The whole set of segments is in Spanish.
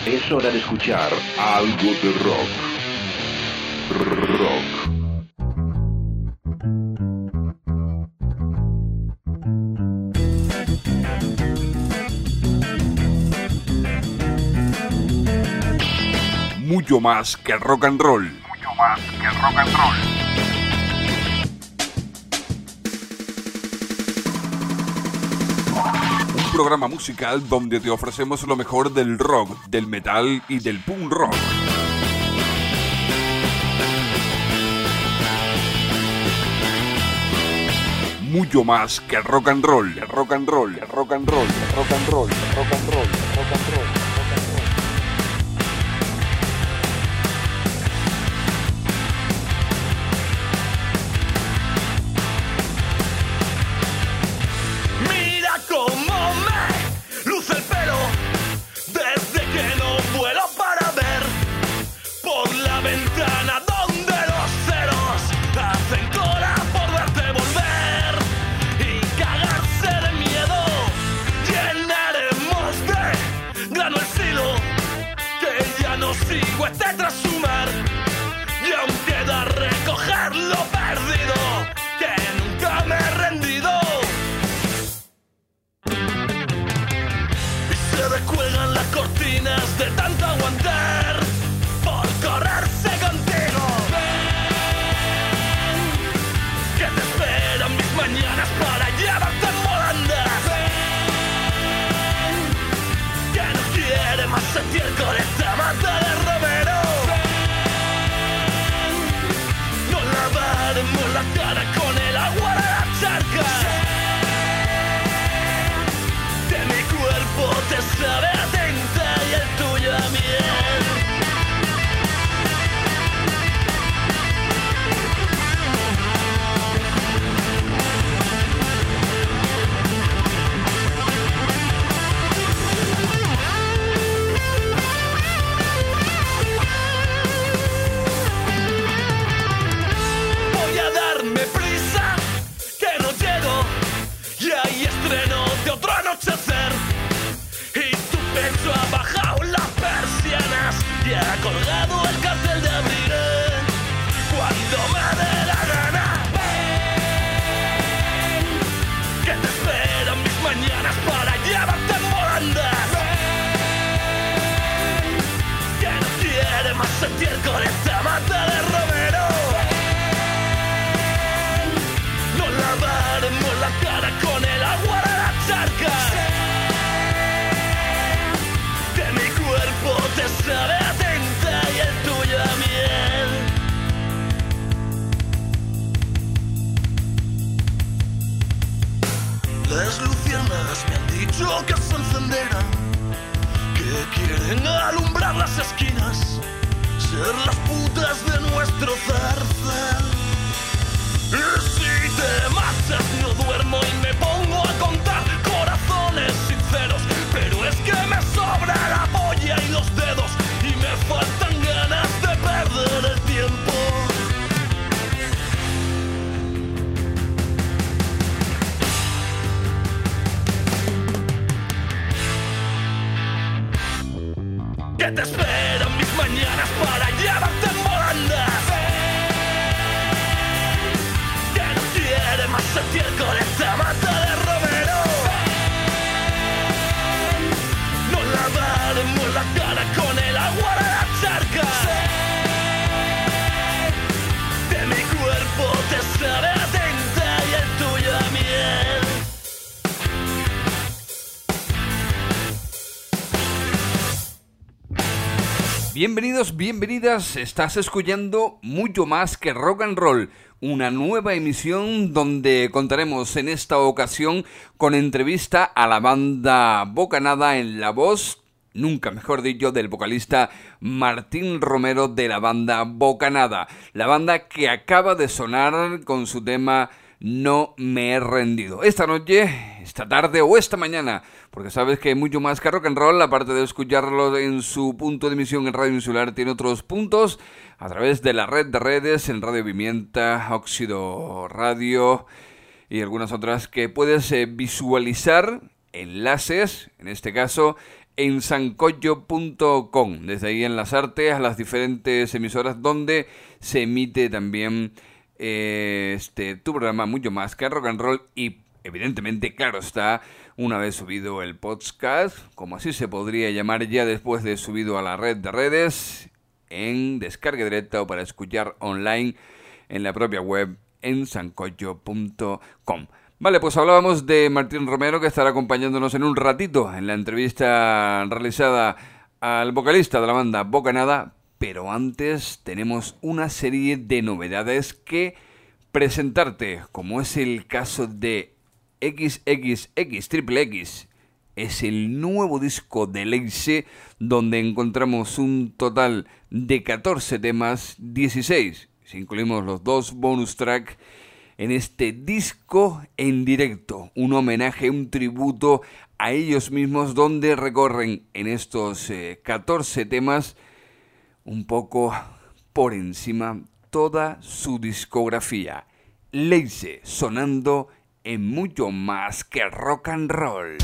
Es hora de escuchar algo de rock. Mucho más que rock and roll. Mucho más que rock and roll. Un programa musical donde te ofrecemos lo mejor del rock, del metal y del punk rock. Mucho más que rock and roll, rock and roll, rock and roll, rock and roll, rock and roll, rock and roll. De tanto aguantar por correrse contigo. Ven, que te esperan mis mañanas para llevarte en volandas. Ven, que no quiere más sentir con esta mata de romero. Ven, no lavaremos la cara con el agua de la charca. De mi cuerpo te sabe atenta y el tuyo a miel. Voy a darme prisa, que no llego, y hay estreno de otro anochecer. Pecho ha bajado las persianas y ha colgado el cartel de abriré cuando me dé la gana. Ven, que te esperan mis mañanas para llevarte en volandas. Ven, que no quiere más sentir con esta mata de romero. Ven, no lavaremos la cara con el agua de la charca. Te sabe atenta y el tuyo a miel. Las lucianas me han dicho que se encenderán, que quieren alumbrar las esquinas, ser las putas de nuestro zarzal. Y si te marchas no duermo y me pongo a contar corazones sinceros, pero es que me sobra la polla y los dedos y me faltan ganas de perder el tiempo. Que te esperan mis mañanas para llevarte en volandas. Que no quiere más sentir con esta mata de romero. No lavaremos la cara con el agua de la charca. De mi cuerpo te sabe atenta y el tuyo a miel. Bienvenidos, bienvenidas, estás escuchando Mucho Más que Rock and Roll, una nueva emisión donde contaremos en esta ocasión con entrevista a la banda Bocanada en la voz, nunca mejor dicho, del vocalista Martín Romero de la banda Bocanada, la banda que acaba de sonar con su tema No me he rendido. Esta noche, esta tarde o esta mañana, porque sabes que Mucho Más que Rock and Roll, aparte de escucharlo en su punto de emisión en Radio Insular, tiene otros puntos a través de la red de redes, en Radio Pimienta, Óxido Radio y algunas otras que puedes visualizar enlaces, en este caso en sancocho.com. Desde ahí enlazarte a las diferentes emisoras donde se emite también tu programa Mucho Más que Rock and Roll, y evidentemente, claro está, una vez subido el podcast, como así se podría llamar ya después de subido a la red de redes, en descarga directa o para escuchar online en la propia web en sancocho.com. Vale, pues hablábamos de Martín Romero, que estará acompañándonos en un ratito en la entrevista realizada al vocalista de la banda Bocanada, pero antes tenemos una serie de novedades que presentarte, como es el caso de XXX. Es el nuevo disco de Leice, donde encontramos un total de 14 temas, 16, si incluimos los 2 bonus track, en este disco en directo, un homenaje, un tributo a ellos mismos, donde recorren en estos 14 temas un poco por encima toda su discografía. Leice sonando en Mucho Más que Rock and Roll.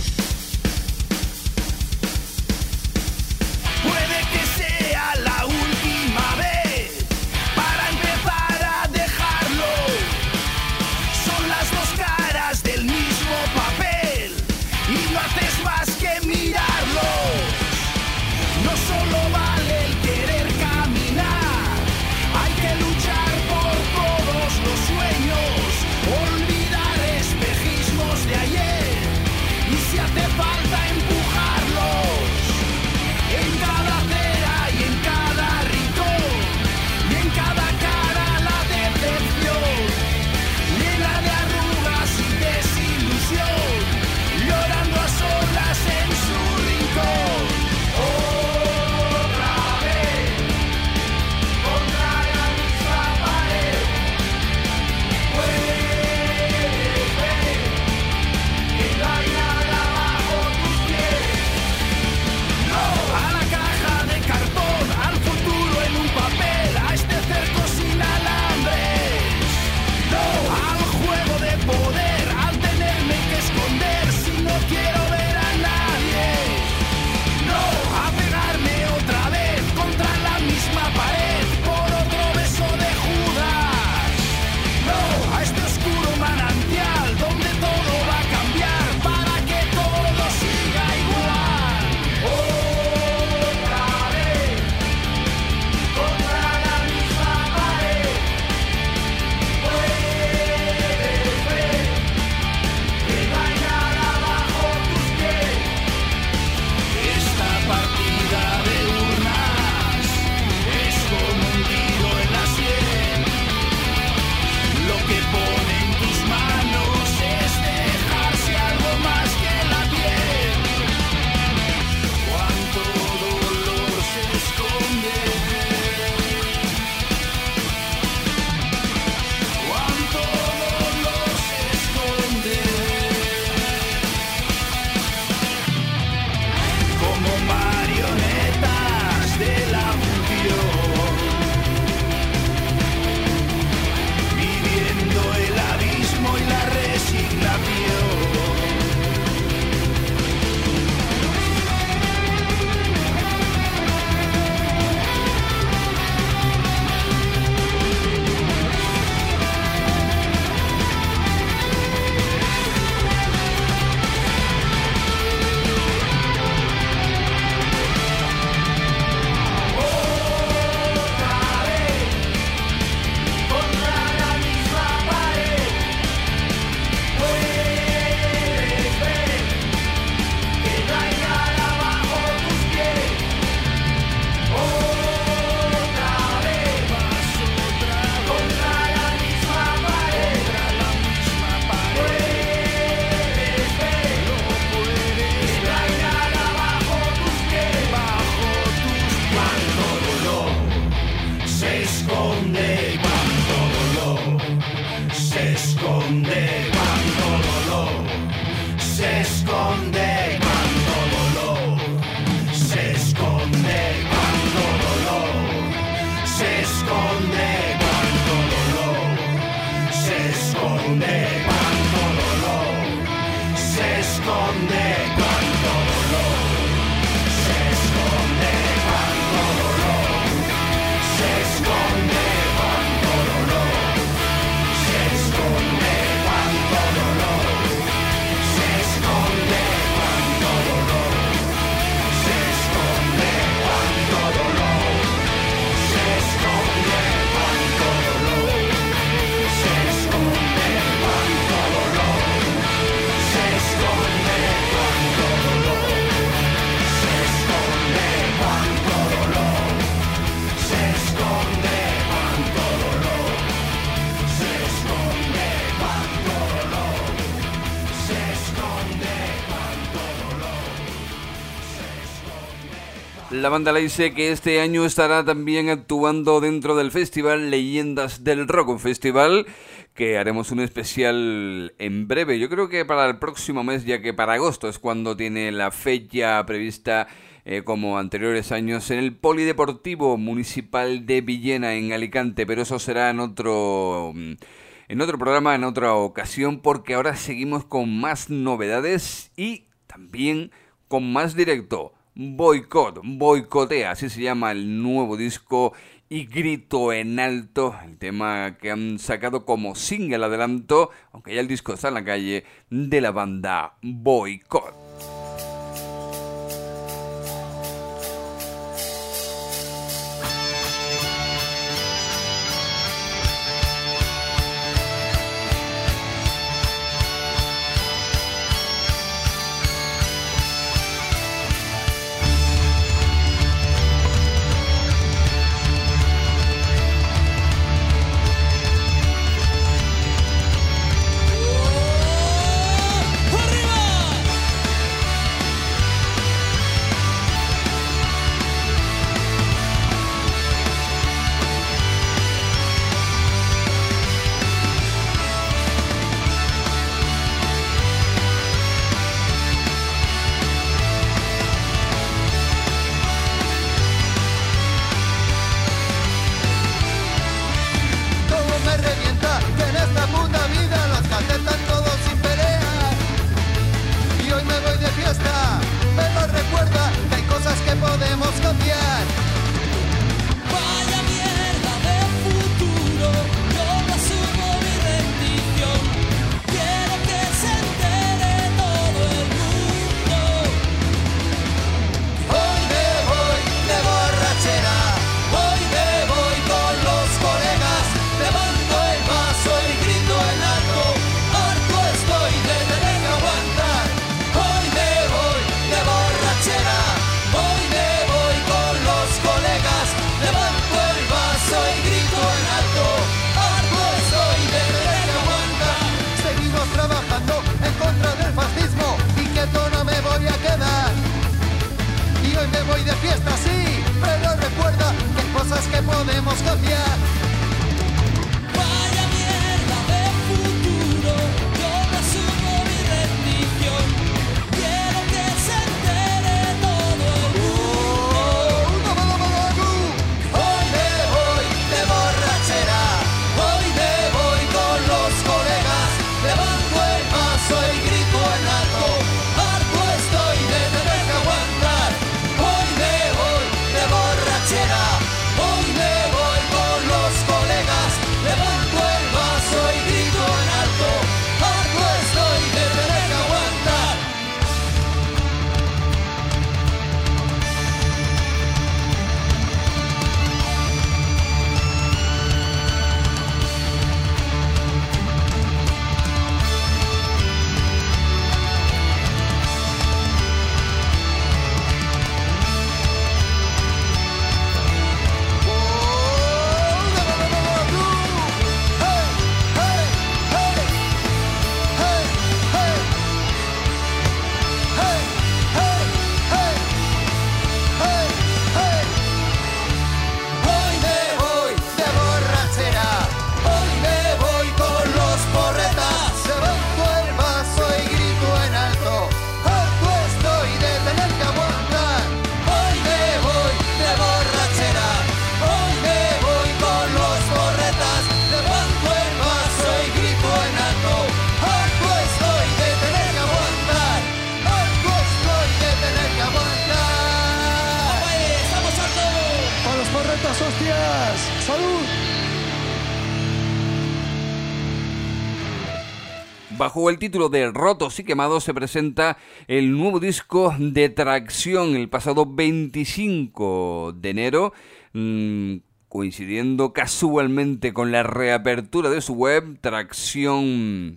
Puede que sea la última vez para empezar a dejarlo. Son las dos caras del mismo papel y no haces más que mirarlo. No solo vale el querer caminar, hay que luchar por todos los sueños, olvidar espejismos de ayer y si hace falta empujarlos. En cada acera y en cada rincón y en cada cara la decepción, llena de arrugas y desilusión, llorando a solas en su rincón. Oh, La banda Laise, que este año estará también actuando dentro del festival Leyendas del Rock, un festival que haremos un especial en breve. Yo creo que para el próximo mes, ya que para agosto es cuando tiene la fecha prevista, como anteriores años, en el Polideportivo Municipal de Villena, en Alicante, pero eso será en otro programa, en otra ocasión, porque ahora seguimos con más novedades y también con más directo. Boicotea, así se llama el nuevo disco, y Grito en Alto, el tema que han sacado como single adelanto, aunque ya el disco está en la calle, de la banda Boicot. Bajo el título de Rotos y Quemados se presenta el nuevo disco de Tracción el pasado 25 de enero, coincidiendo casualmente con la reapertura de su web, Tracción.com,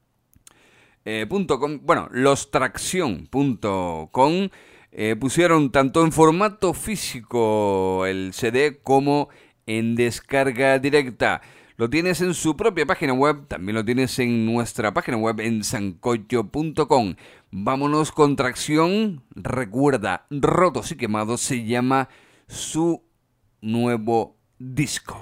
lostracción.com, pusieron tanto en formato físico el CD como en descarga directa. lo tienes en su propia página web, también lo tienes en nuestra página web en sancocho.com. Vámonos con Tracción. Recuerda, Rotos y Quemados se llama su nuevo disco.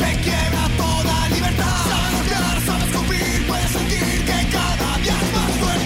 Sabes cumplir, puedes sentir que cada día es más fuerte.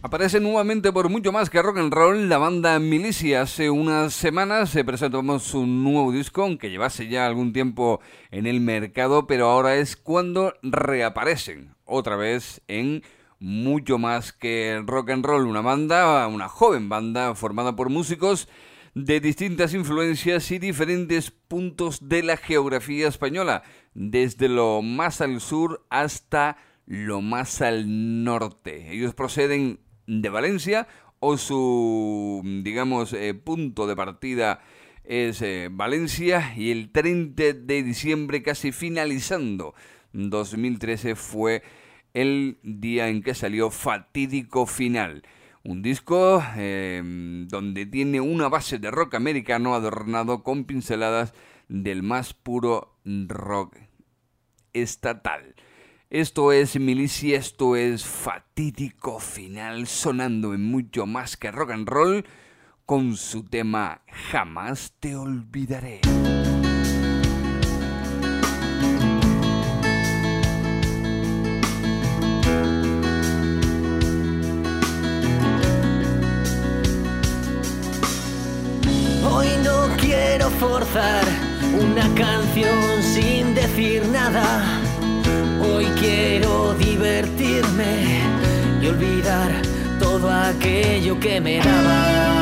Aparece nuevamente por mucho más que rock and roll la banda Milicia. Hace unas semanas presentamos un nuevo disco, aunque llevase ya algún tiempo en el mercado, pero ahora es cuando reaparecen otra vez en mucho más que rock and roll. Una joven banda formada por músicos de distintas influencias y diferentes puntos de la geografía española, desde lo más al sur hasta lo más al norte. Ellos proceden de Valencia, o su, punto de partida es Valencia, y el 30 de diciembre, casi finalizando 2013, fue el día en que salió Fatídico Final, un disco donde tiene una base de rock americano adornado con pinceladas del más puro rock estatal. Esto es Milicia, esto es Fatídico Final, sonando en mucho más que rock and roll con su tema Jamás te olvidaré. Hoy no quiero forzar una canción sin decir nada. Hoy quiero divertirme y olvidar todo aquello que me daba.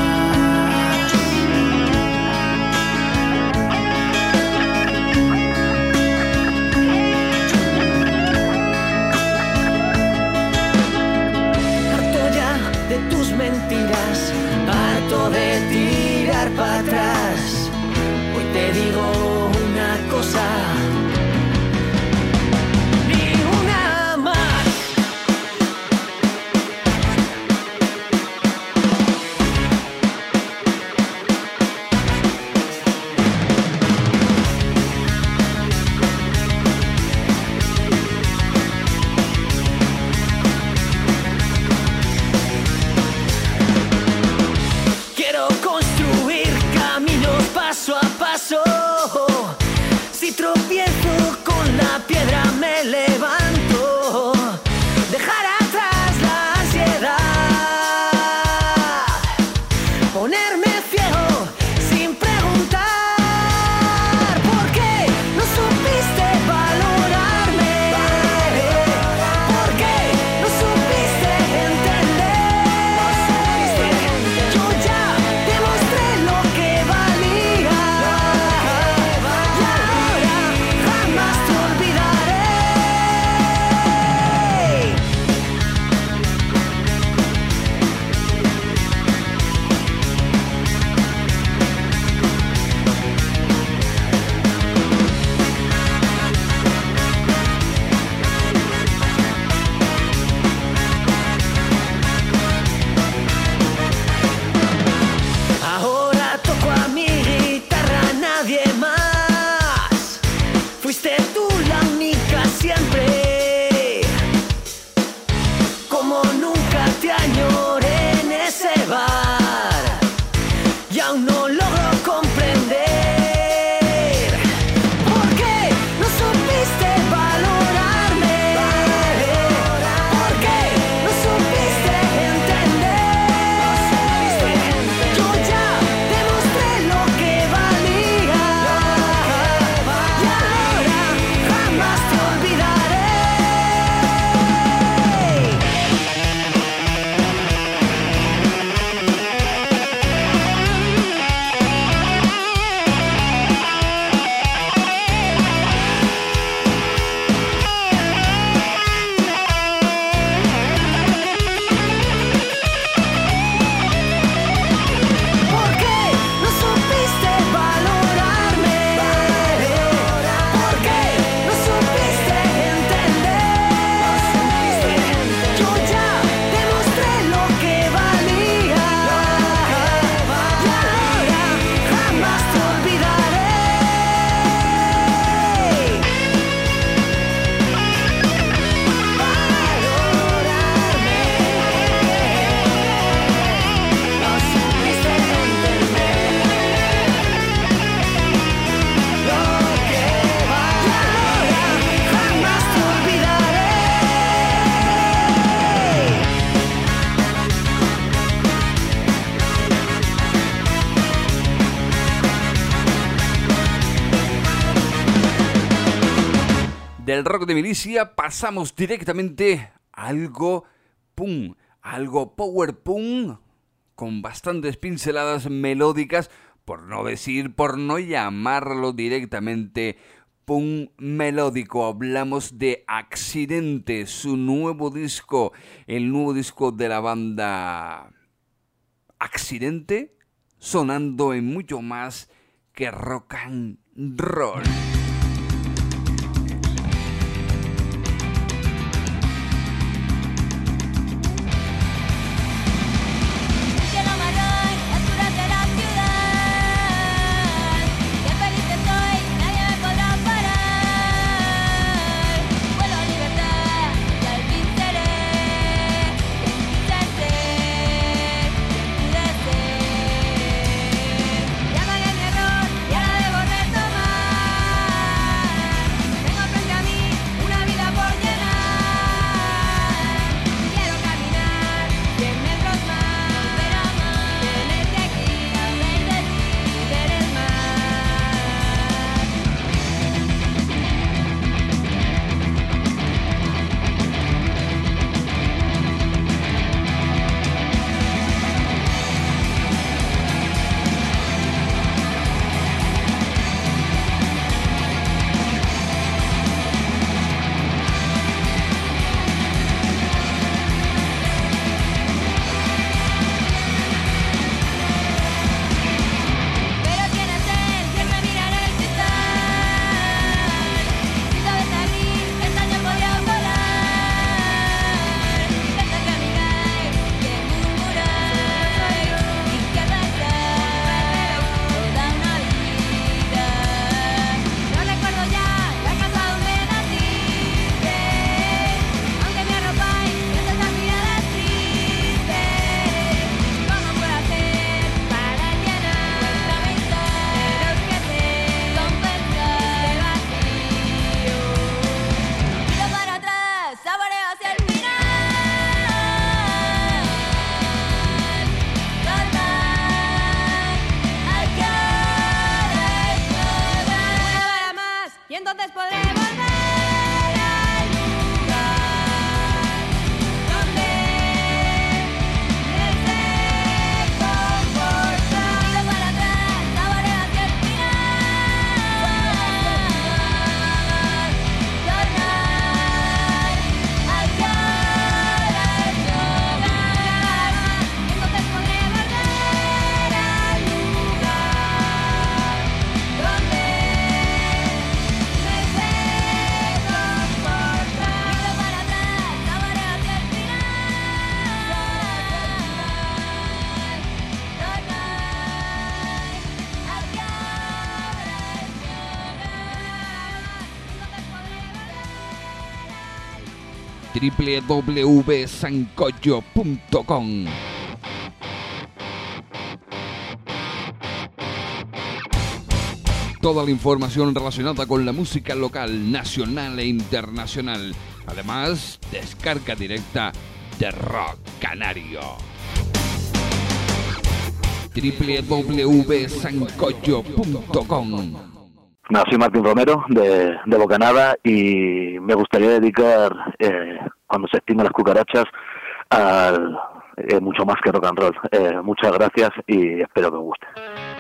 Harto ya de tus mentiras, harto de tirar para atrás. Hoy te digo una cosa: si tropiezo con la piedra me levanto, dejar atrás la ansiedad, ponerme ciego sin preguntar por qué no supiste valorarme, por qué no supiste entender. Yo ya demostré lo que valía. Jamás te olvidaré. Del rock de milicia pasamos directamente a algo punk, algo power punk, con bastantes pinceladas melódicas, por no llamarlo directamente punk melódico. Hablamos de Accidente, su nuevo disco, el nuevo disco de la banda Accidente, sonando en mucho más que rock and roll. www.sancocho.com. Toda la información relacionada con la música local, nacional e internacional. Además, descarga directa de Rock Canario. www.sancocho.com. Soy Martín Romero de Bocanada y me gustaría dedicar Cuando se extinguen las cucarachas al mucho más que rock and roll. Muchas gracias y espero que os guste.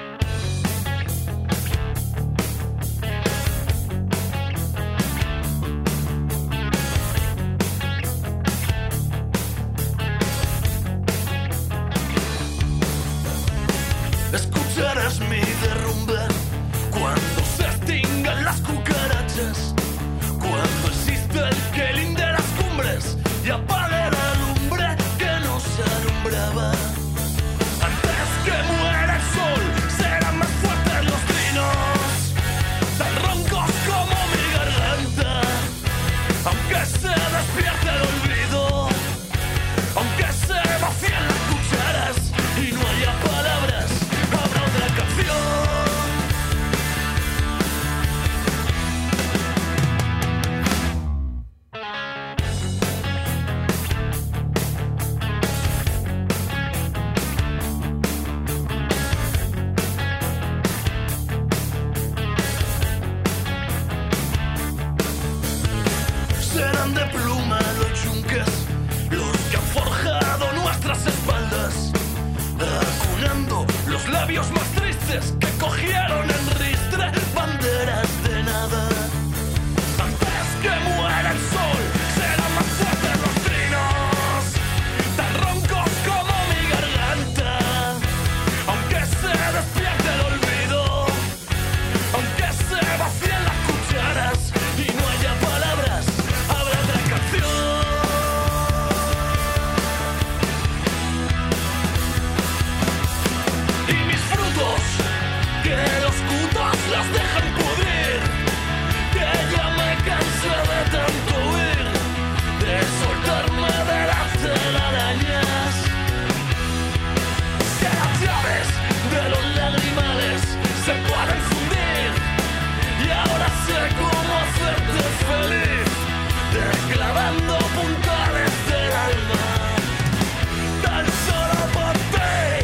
Escucharás mi derrumbe cuando se extingan las cucarachas, cuando exista el que linde las cumbres y apague la lumbre que nos alumbraba. Antes que muera el sol serán más fuertes los trinos, tan roncos como mi garganta, aunque se despierte el olvido, aunque se vacíen las cucharas y no haya palabras, habrá otra canción. días más tristes que cogieron en ristre banderas de nada. Antes que muera el sol, serán más fuertes los trinos, tan roncos como mi garganta. Aunque se despierte el olvido, aunque se vacíen las cucharas y no haya palabras, habrá otra canción. Y mis frutos, que los cutos los dejan pudrir, que ya me cansé de tanto huir, de soltarme de las telarañas, que las llaves de los lagrimales se pueden fundir, y ahora sé cómo hacerte feliz, declarando puntales del alma, tan solo por ti.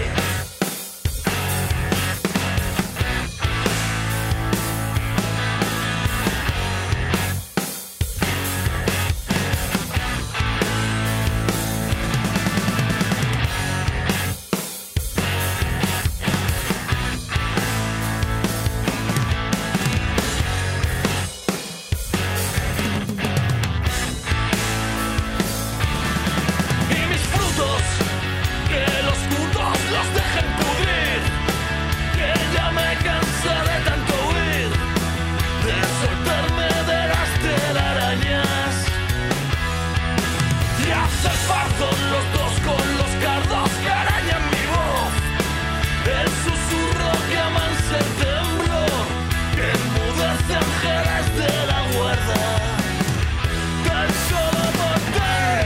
Y mis frutos, que los putos los dejen pudrir, que ya me cansé de tanto huir, de soltarme de las telarañas, y hacer fardo los dos con los cardos que arañan mi voz, el susurro que amansa el temblor, que enmudece ángeles de la guarda, tan solo por ti.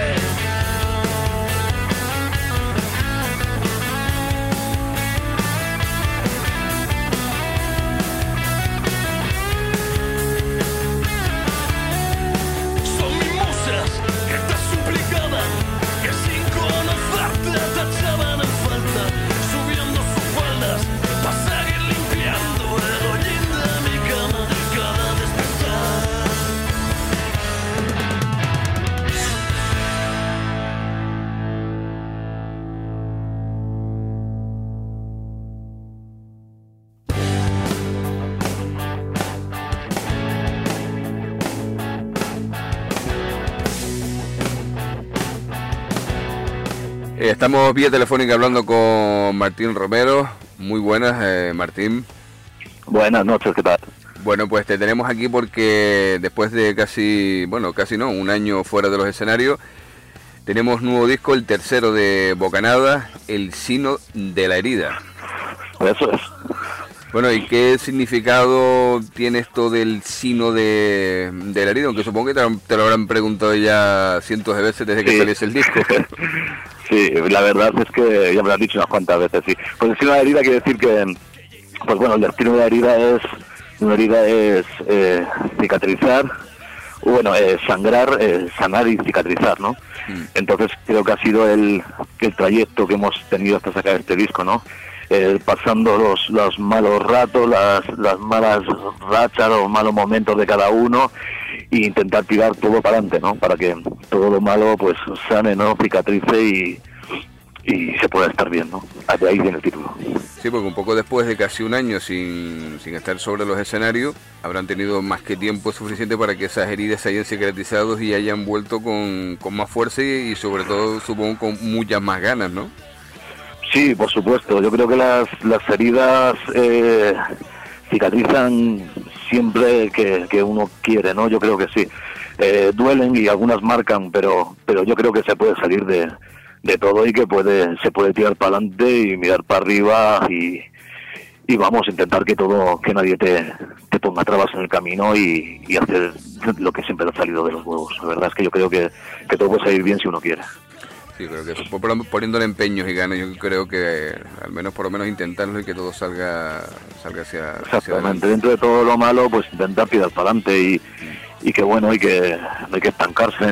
Son mis musas que te suplicaban, que sin conocerte te echaban en falta, subiendo sus faldas para seguir limpiando el hollín de mi cama cada despertar. Estamos vía telefónica hablando con Martín Romero. Muy buenas, Martín. Buenas noches, ¿qué tal? Bueno, pues te tenemos aquí porque después de casi no, un año fuera de los escenarios, tenemos nuevo disco, el tercero de Bocanada, El Sino de la Herida. Eso es. Bueno, ¿y qué significado tiene esto del sino de la herida? Aunque supongo que te lo habrán preguntado ya cientos de veces desde que Sí. saliese el disco. Sí, la verdad es que ya me lo han dicho unas cuantas veces, sí. Pues el sino de la herida quiere decir que, pues bueno, el destino de la herida es cicatrizar, bueno, sangrar, sanar y cicatrizar, ¿no? Entonces creo que ha sido el trayecto que hemos tenido hasta sacar este disco, ¿no? Pasando los malos ratos, las malas rachas, los malos momentos de cada uno, e intentar tirar todo para adelante, ¿no? Para que todo lo malo pues sane, ¿no? Cicatrice y se pueda estar bien, ¿no? De ahí viene el título. Sí, porque un poco después de casi un año sin estar sobre los escenarios, habrán tenido más que tiempo suficiente para que esas heridas se hayan cicatrizado y hayan vuelto con más fuerza y sobre todo, supongo, con muchas más ganas, ¿no? Sí, por supuesto. Yo creo que las heridas cicatrizan siempre que uno quiere, ¿no? Yo creo que sí. Duelen y algunas marcan, pero yo creo que se puede salir de todo y que se puede tirar para adelante y mirar para arriba y vamos a intentar que nadie te ponga trabas en el camino y hacer lo que siempre ha salido de los huevos. La verdad es que yo creo que todo puede salir bien si uno quiere. Sí, creo que eso, poniéndole empeños y ganas, yo creo que al menos por lo menos intentarlo y que todo salga hacia Exactamente, adelante. dentro de todo lo malo, pues intentar tirar para adelante y que bueno, y que no hay que estancarse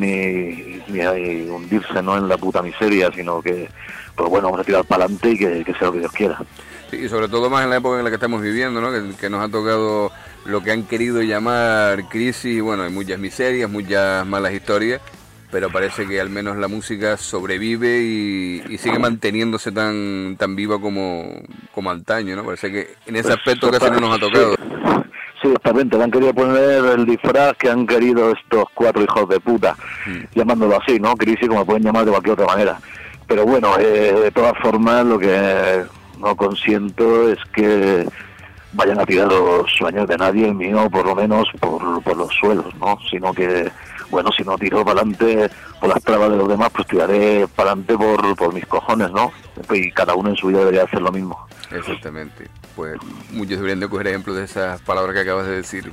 ni hundirse, ¿no? En la puta miseria, sino que, pues bueno, vamos a tirar para adelante y que sea lo que Dios quiera. Sí, y sobre todo más en la época en la que estamos viviendo, ¿no? Que nos ha tocado lo que han querido llamar crisis, y bueno, hay muchas miserias, muchas malas historias, pero parece que al menos la música sobrevive y sigue manteniéndose tan viva como antaño, ¿no? Parece que en ese aspecto casi no nos ha tocado. Sí, exactamente, le han querido poner el disfraz que han querido estos 4 hijos de puta, llamándolo así, ¿no? Crisis, como pueden llamar de cualquier otra manera. Pero bueno, de todas formas, lo que no consiento es que vayan a tirar los sueños de nadie, el mío por lo menos por los suelos, ¿no? Sino que, bueno, si no tiro para adelante por las trabas de los demás, pues tiraré para adelante por mis cojones, ¿no? Y cada uno en su vida debería hacer lo mismo. Exactamente. Pues muchos deberían de coger ejemplos de esas palabras que acabas de decir.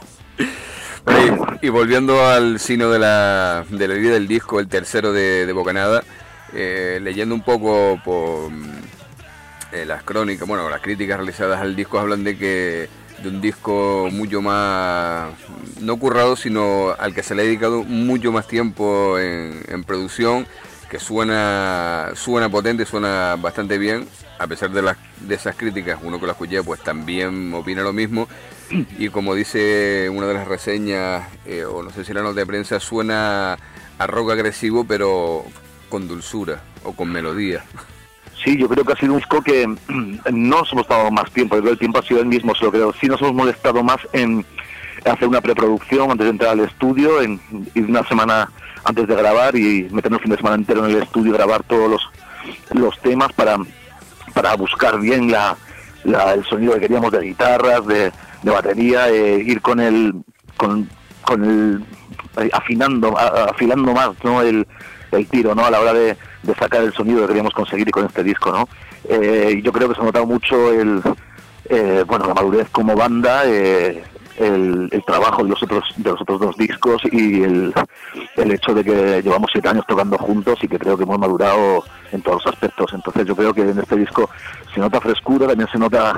Y volviendo al sino de la vida del disco, el tercero de Bocanada, leyendo un poco por las crónicas, bueno, las críticas realizadas al disco hablan de un disco mucho más, no currado, sino al que se le ha dedicado mucho más tiempo en producción, que suena potente, suena bastante bien, a pesar de esas críticas. Uno que lo escuché pues también opina lo mismo, y como dice una de las reseñas, o no sé si era nota de prensa, suena a rock agresivo pero con dulzura o con melodía. Sí, yo creo que ha sido un disco que no nos hemos dado más tiempo, yo creo que el tiempo ha sido el mismo, solo creo. Sí nos hemos molestado más en hacer una preproducción antes de entrar al estudio, en ir una semana antes de grabar y meternos un fin de semana entero en el estudio y grabar todos los temas para buscar bien el sonido que queríamos de guitarras, de batería, ir con el afilando más, ¿no? el tiro, ¿no? A la hora de sacar el sonido que queríamos conseguir con este disco, ¿no? Yo creo que se ha notado mucho la madurez como banda, el trabajo de los otros 2 discos y el hecho de que llevamos 7 años tocando juntos y que creo que hemos madurado en todos los aspectos. Entonces yo creo que en este disco se nota frescura, también se nota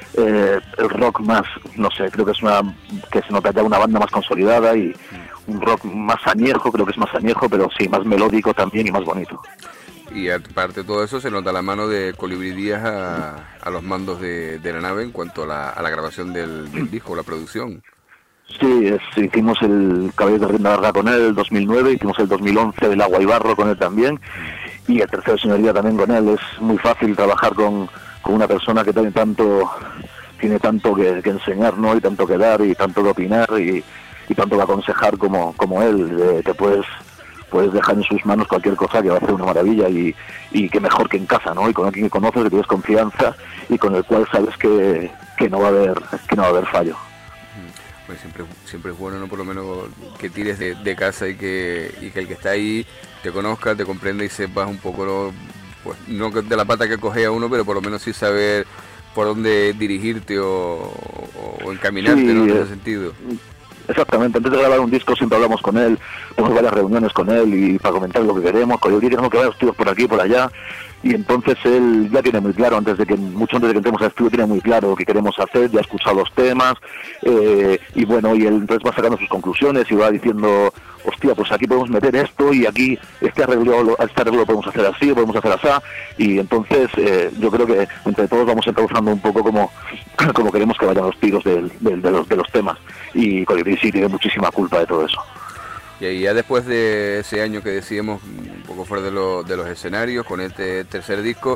el rock más, no sé, creo que se nota ya una banda más consolidada y un rock más añejo, creo que es más añejo, pero sí, más melódico también y más bonito. Y aparte de todo eso, se nota la mano de Colibrí Díaz a los mandos de la nave en cuanto a la grabación del disco, la producción. Sí, hicimos el Caballos de Rienda Larga con él, el 2009, hicimos el 2011 el Agua y Barro con él también, y el Tercero Señoría también con él. Es muy fácil trabajar con una persona que tiene tanto que enseñar, ¿no? Y tanto que dar, y tanto que opinar, y tanto que aconsejar como él. Te puedes dejar en sus manos cualquier cosa que va a hacer una maravilla, y que mejor que en casa, ¿no? Y con alguien que conoces, que tienes confianza y con el cual sabes que no va a haber fallo. Pues siempre es bueno, ¿no? Por lo menos que tires de casa y que el que está ahí te conozca, te comprenda y sepas un poco, pues no de la pata que coge a uno, pero por lo menos sí saber por dónde dirigirte o encaminarte, sí, ¿no? En ese sentido. Exactamente, antes de grabar un disco siempre hablamos con él, tenemos varias reuniones con él y para comentar lo que queremos, con el tenemos que ver los tíos por aquí y por allá, y entonces él ya tiene muy claro, mucho antes de que entremos al estudio, tiene muy claro lo que queremos hacer, ya ha escuchado los temas, y bueno, y él entonces va sacando sus conclusiones y va diciendo, hostia, pues aquí podemos meter esto, y aquí este arreglo lo podemos hacer así, lo podemos hacer así, y entonces yo creo que entre todos vamos encauzando un poco como queremos que vayan los tiros de los temas, y Colibrí sí tiene muchísima culpa de todo eso. Y ya después de ese año que decíamos, un poco fuera de los escenarios, con este tercer disco,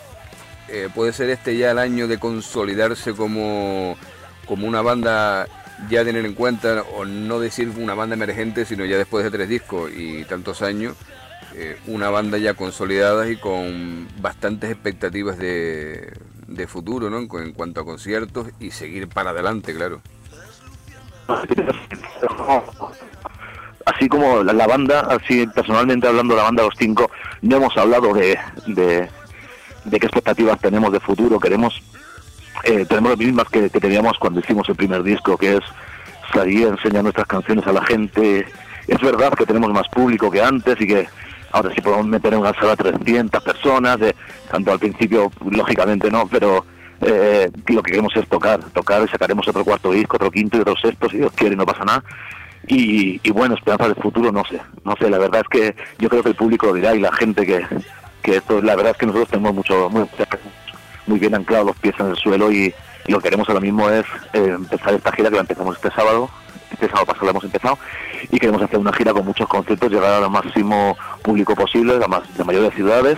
¿puede ser este ya el año de consolidarse como una banda, ya tener en cuenta, o no decir una banda emergente, sino ya después de 3 discos y tantos años, una banda ya consolidada y con bastantes expectativas de futuro, ¿no? En cuanto a conciertos y seguir para adelante, claro? Así como la banda, así personalmente hablando de la banda Los 5, no hemos hablado de qué expectativas tenemos de futuro. Tenemos las mismas que teníamos cuando hicimos el primer disco, que es salir a enseñar nuestras canciones a la gente. Es verdad que tenemos más público que antes y que ahora sí podemos meter en una sala 300 personas, tanto al principio, lógicamente no, pero lo que queremos es tocar y sacaremos otro 4º disco, otro 5º y otro 6º, si Dios quiere, y no pasa nada. Y bueno, esperanza del futuro, no sé, la verdad es que yo creo que el público lo dirá, y la gente que esto, la verdad es que nosotros tenemos muy bien anclados los pies en el suelo, y lo que queremos ahora mismo es empezar esta gira que la empezamos este sábado, sábado pasado la hemos empezado, y queremos hacer una gira con muchos conciertos, llegar al máximo público posible, la mayoría de ciudades,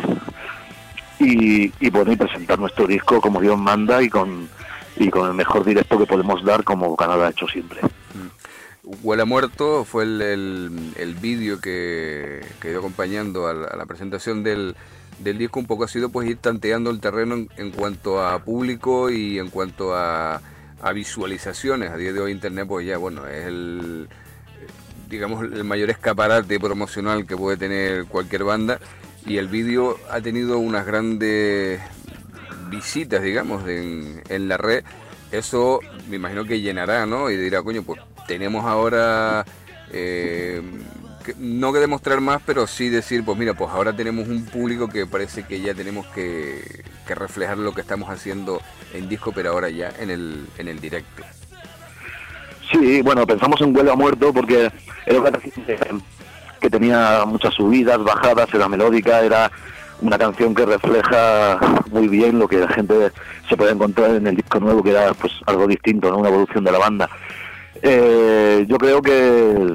y bueno, y presentar nuestro disco como Dios manda y con el mejor directo que podemos dar, como Canadá ha hecho siempre. Huele a muerto fue el vídeo que dio acompañando a la presentación del disco. Un poco ha sido pues ir tanteando el terreno en cuanto a público y en cuanto a visualizaciones. A día de hoy internet pues ya bueno es el mayor escaparate promocional que puede tener cualquier banda, y el vídeo ha tenido unas grandes visitas, digamos, en la red. Eso me imagino que llenará, ¿no? Y dirá, coño, pues tenemos ahora no que demostrar más, pero sí decir, pues mira, pues ahora tenemos un público que parece que ya tenemos que reflejar lo que estamos haciendo en disco, pero ahora ya en el directo. Sí, bueno, pensamos en Huele a muerto porque era una canción que tenía muchas subidas, bajadas, era melódica, era una canción que refleja muy bien lo que la gente se puede encontrar en el disco nuevo, que era pues algo distinto, ¿no? Una evolución de la banda. Yo creo que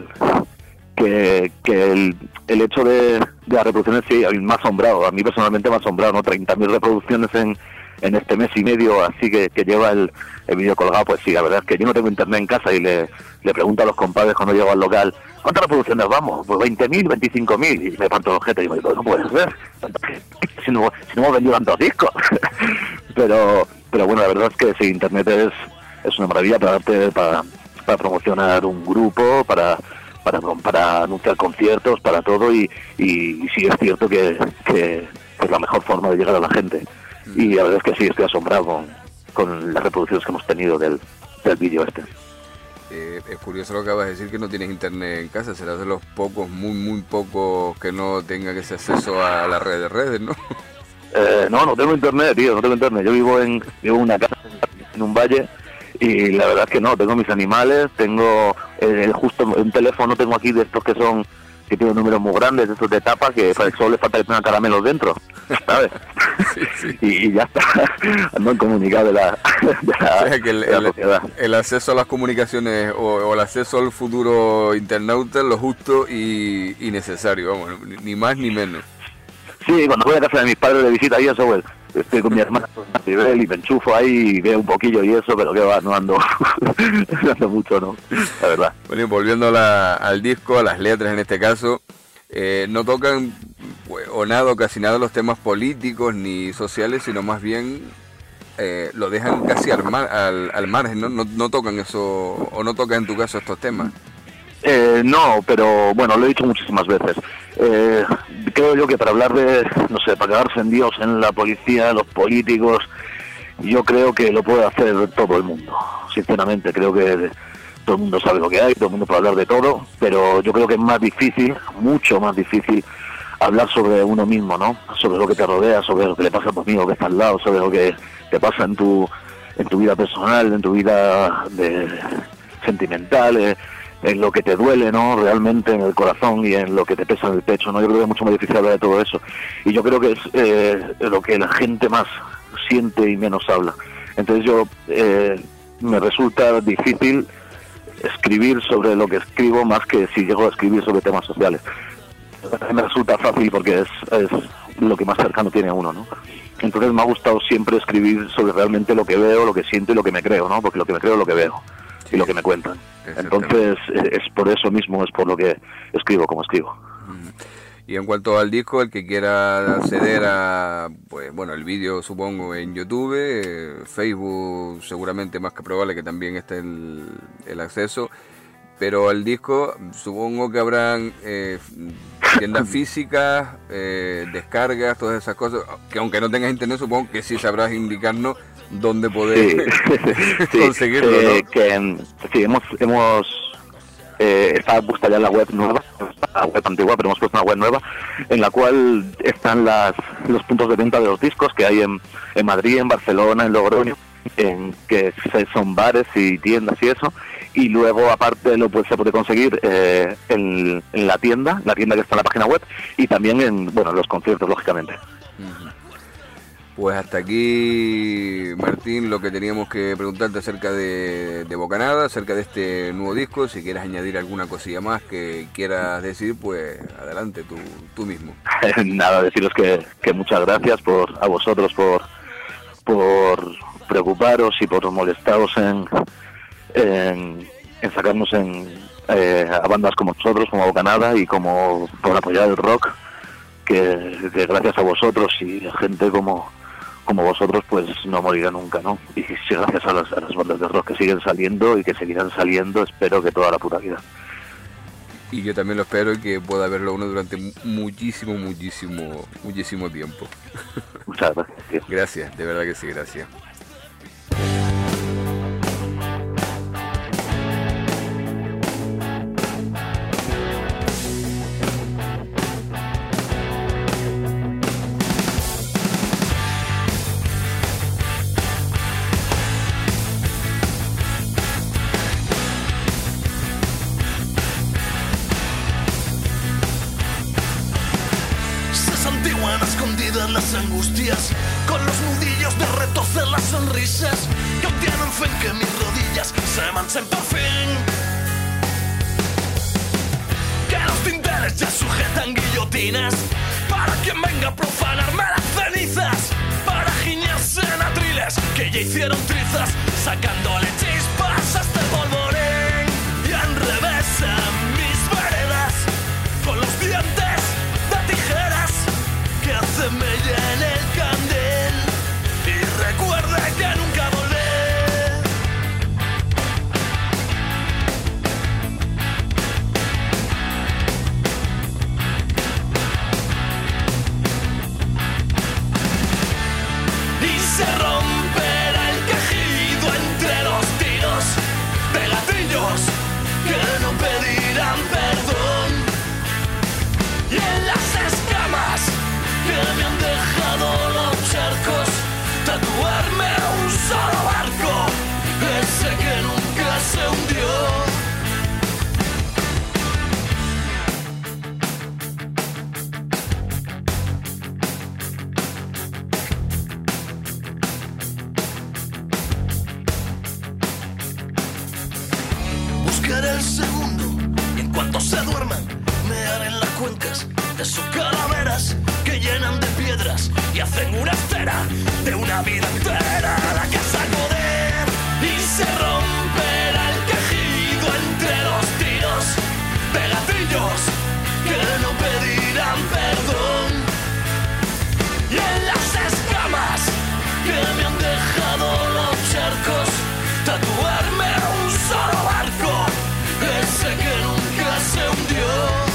el hecho de las reproducciones sí me ha asombrado, a mí personalmente me ha asombrado, ¿no? 30.000 reproducciones en este mes y medio así que lleva el vídeo colgado. Pues sí, la verdad es que yo no tengo internet en casa y le pregunto a los compadres cuando llego al local, ¿cuántas reproducciones vamos? Pues 20.000, 25.000, y me parto el ojete y digo, no puede ser, si no hemos vendido tantos discos. pero bueno, la verdad es que sí, internet es una maravilla para promocionar un grupo, para anunciar conciertos, para todo, y sí es cierto que es la mejor forma de llegar a la gente. Y la verdad es que sí, estoy asombrado con las reproducciones que hemos tenido del vídeo este. Es curioso lo que acabas de decir, que no tienes internet en casa. Serás de los pocos, muy pocos, que no tengan ese acceso a la red de redes, ¿no? No tengo internet, tío, no tengo internet. Yo vivo en una casa, en un valle, y la verdad es que no, tengo mis animales, tengo justo un teléfono, tengo aquí de estos que tienen números muy grandes, de estos de tapa, que para el sol le falta que tengan caramelos dentro, ¿sabes? Sí. Y ya está, ando incomunicado de la sociedad. El acceso a las comunicaciones o el acceso al futuro internauta, lo justo y necesario, vamos, ni más ni menos. Sí, cuando voy a casa de mis padres de visita y eso, pues estoy con mi hermana y me enchufo ahí y veo un poquillo y eso, pero que va, no ando mucho, ¿no? La verdad. Bueno, y volviendo al disco, a las letras en este caso, no tocan pues, o nada o casi nada los temas políticos ni sociales, sino más bien lo dejan casi al margen, ¿no? No tocan eso, o no tocan en tu caso estos temas. No, pero bueno, lo he dicho muchísimas veces. Creo yo que para hablar para cagarse en Dios, en la policía, los políticos, yo creo que lo puede hacer todo el mundo. Sinceramente, creo que todo el mundo sabe lo que hay, todo el mundo puede hablar de todo, pero yo creo que es más difícil, mucho más difícil, hablar sobre uno mismo, ¿no? Sobre lo que te rodea, sobre lo que le pasa a tu amigo que está al lado, sobre lo que te pasa en tu vida personal, en tu vida sentimental, en lo que te duele, ¿no? Realmente en el corazón y en lo que te pesa en el pecho, ¿no? Yo creo que es mucho más difícil hablar de todo eso. Y yo creo que es lo que la gente más siente y menos habla. Entonces me resulta difícil escribir sobre lo que escribo más que si llego a escribir sobre temas sociales. Me resulta fácil porque es lo que más cercano tiene a uno, ¿no? Entonces me ha gustado siempre escribir sobre realmente lo que veo, lo que siento y lo que me creo, ¿no? Porque lo que me creo es lo que veo y lo que me cuentan. Entonces es por eso mismo, es por lo que escribo como escribo. Y en cuanto al disco, el que quiera acceder a, pues bueno, el vídeo supongo en YouTube, Facebook seguramente más que probable que también esté el acceso, pero al disco supongo que habrán tiendas físicas, descargas, todas esas cosas, que aunque no tengas internet supongo que sí sabrás indicarnos dónde poder conseguirlo, ¿no? Sí, hemos está puesta ya la web nueva, la web antigua, pero hemos puesto una web nueva en la cual están los puntos de venta de los discos que hay en Madrid, en Barcelona, en Logroño, que son bares y tiendas y eso, y luego aparte se puede conseguir en la tienda que está en la página web, y también en los conciertos, lógicamente. Pues hasta aquí, Martín, lo que teníamos que preguntarte acerca de Bocanada, acerca de este nuevo disco. Si quieres añadir alguna cosilla más que quieras decir, pues adelante, tú mismo. Nada, deciros que muchas gracias a vosotros por preocuparos y por molestaros en sacarnos a bandas como nosotros, como Bocanada, y como por apoyar el rock, que gracias a vosotros y a gente como vosotros pues no morirá nunca, ¿no? Y sí, gracias a las bandas de rock que siguen saliendo y que seguirán saliendo, espero que toda la puta vida. Y yo también lo espero y que pueda verlo uno durante muchísimo tiempo. Muchas gracias, tío. Gracias, de verdad que sí, gracias. Las angustias, con los nudillos de retorcer las sonrisas, que obtienen fe en que mis rodillas se manchen por fin, que los tinteres ya sujetan guillotinas para quien venga a profanarme las cenizas, para giñarse en atriles que ya hicieron trizas, sacándole chispas a este polvorín, y enrevesan mis veredas con los dientes de tijeras que hace mella en el candel, y recuerde que nunca volveré. Y se romperá el quejido entre los tiros de gatillos que no pedirán perdón, y en las escamas que me han dejado los charcos, tatuarme un solo barco, ese que nunca se hundió. Buscaré el segundo y en cuanto se duerman me haré en las cuencas de sus calaveras que llenan de piedras y hacen una esfera de una vida entera a la que sacudir, y se romperá el quejido entre los tiros de gatillos que no pedirán perdón, y en las escamas que me han dejado los charcos, tatuarme un solo barco, ese que nunca se hundió.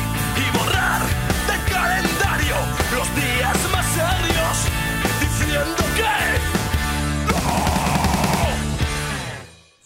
Los días más serios diciendo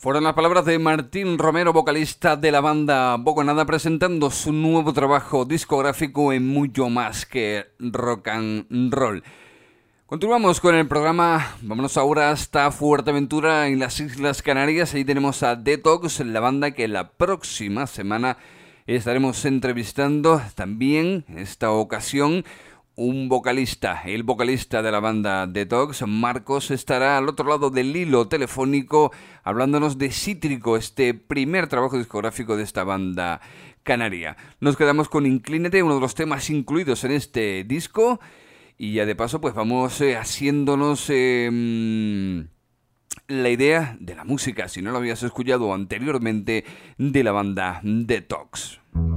Fueron las palabras de Martín Romero, vocalista de la banda Bocanada, presentando su nuevo trabajo discográfico en Mucho Más que Rock and Roll. Continuamos con el programa, vámonos ahora hasta Fuerteventura en las Islas Canarias. Ahí tenemos a Detox, la banda que la próxima semana estaremos entrevistando. También en esta ocasión un vocalista, el vocalista de la banda Detox, Marcos, estará al otro lado del hilo telefónico hablándonos de Cítrico, este primer trabajo discográfico de esta banda canaria. Nos quedamos con Inclínate, uno de los temas incluidos en este disco. Y ya de paso pues vamos haciéndonos la idea de la música, si no lo habías escuchado anteriormente, de la banda Detox.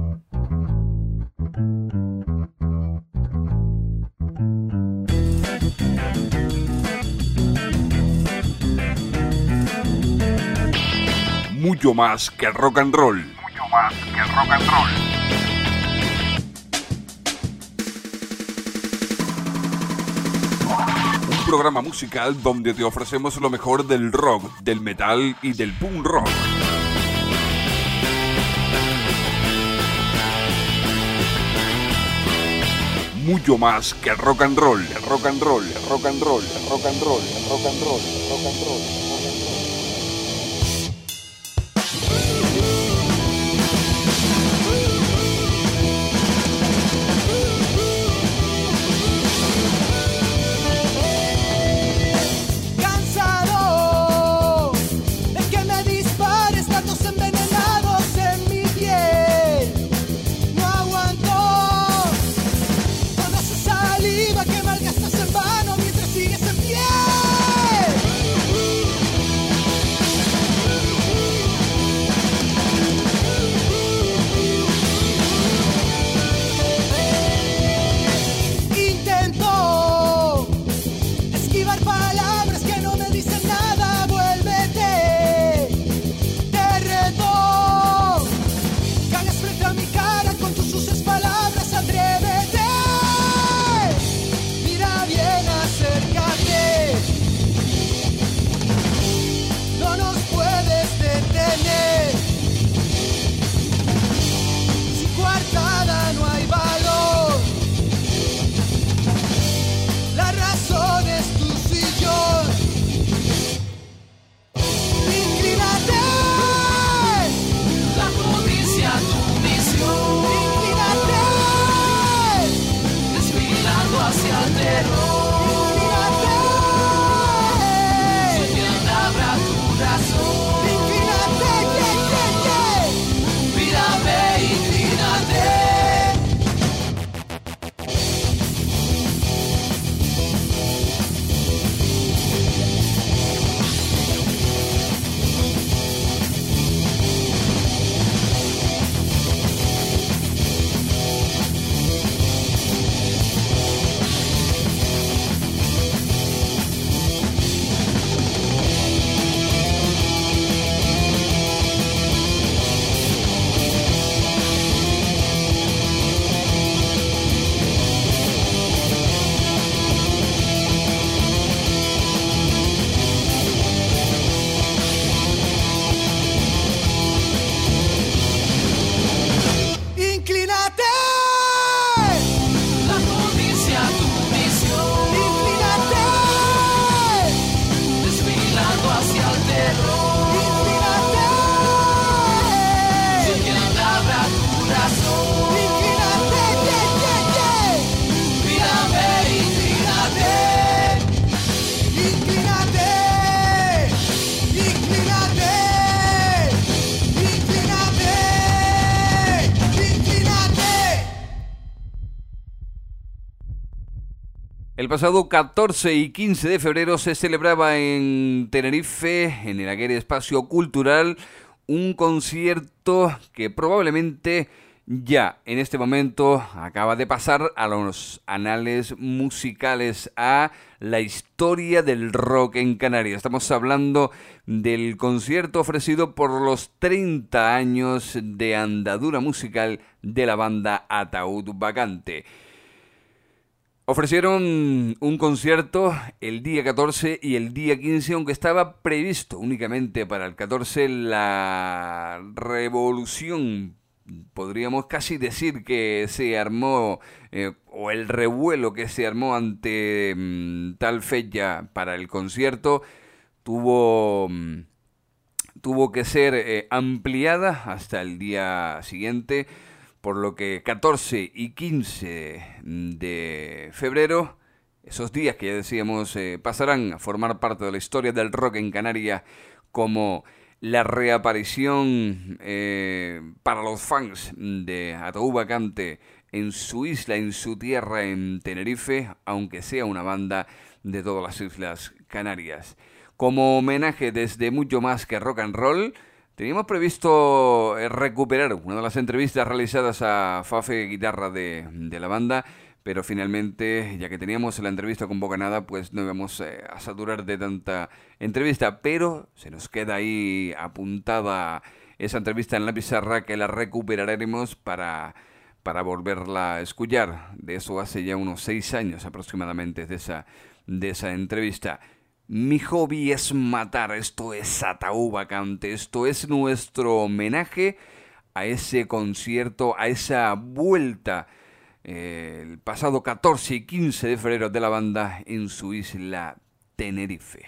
Mucho más que rock and roll. Mucho más que rock and roll. Programa musical donde te ofrecemos lo mejor del rock, del metal y del punk rock. Mucho más que rock and roll, rock and roll, rock and roll, rock and roll, rock and roll, rock and roll. El pasado 14 y 15 de febrero se celebraba en Tenerife, en el Aguirre Espacio Cultural, un concierto que probablemente ya en este momento acaba de pasar a los anales musicales, a la historia del rock en Canarias. Estamos hablando del concierto ofrecido por los 30 años de andadura musical de la banda Ataúd Vacante. Ofrecieron un concierto el día 14 y el día 15, aunque estaba previsto únicamente para el 14. La revolución, podríamos casi decir, que se armó, o el revuelo que se armó ante tal fecha para el concierto, tuvo que ser ampliada hasta el día siguiente, por lo que 14 y 15 de febrero, esos días que ya decíamos, pasarán a formar parte de la historia del rock en Canarias como la reaparición para los fans de Ataúba Cante en su isla, en su tierra, en Tenerife, aunque sea una banda de todas las Islas Canarias. Como homenaje desde Mucho Más que Rock and Roll, teníamos previsto recuperar una de las entrevistas realizadas a Fafe, guitarra de la banda, pero finalmente, ya que teníamos la entrevista con Bocanada, pues no íbamos a saturar de tanta entrevista, pero se nos queda ahí apuntada esa entrevista en la pizarra, que la recuperaremos para volverla a escuchar. De eso hace ya unos 6 años aproximadamente de esa entrevista. Mi hobby es matar, esto es Ataúba Cante, esto es nuestro homenaje a ese concierto, a esa vuelta el pasado 14 y 15 de febrero de la banda en su isla Tenerife.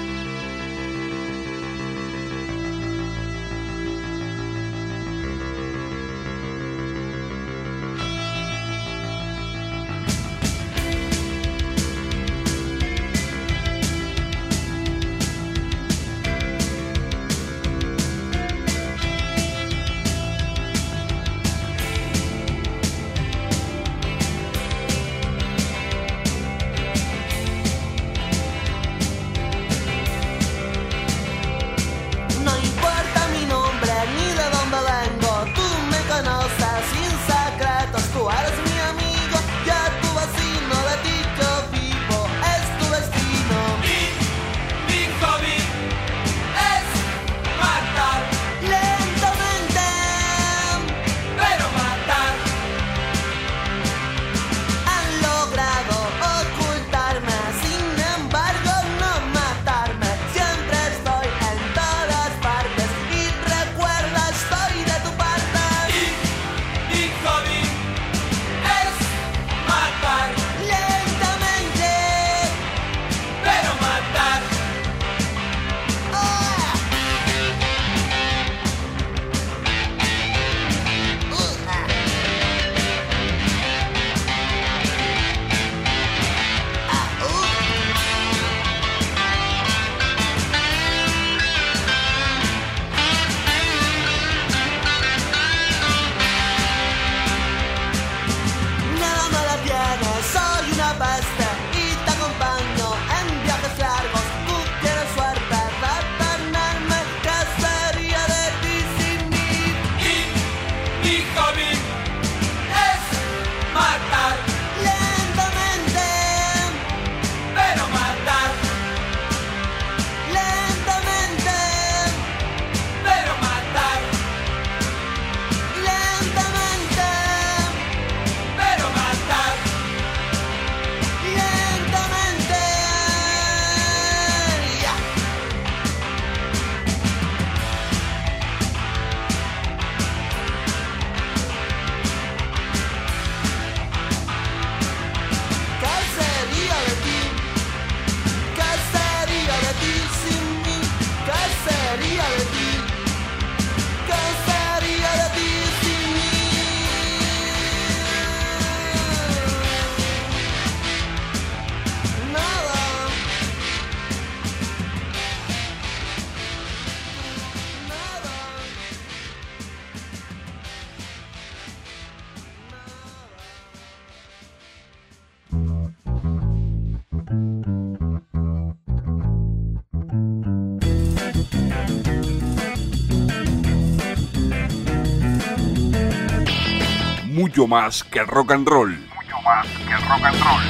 Mucho más que rock and roll. Mucho más que rock and roll.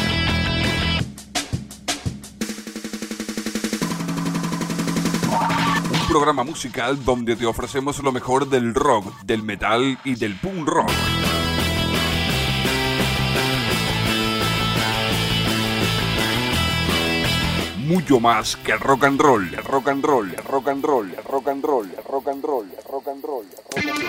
Un programa musical donde te ofrecemos lo mejor del rock, del metal y del punk rock. mucho más que rock and roll, rock and roll, rock and roll, rock and roll, rock and roll, rock and roll, rock and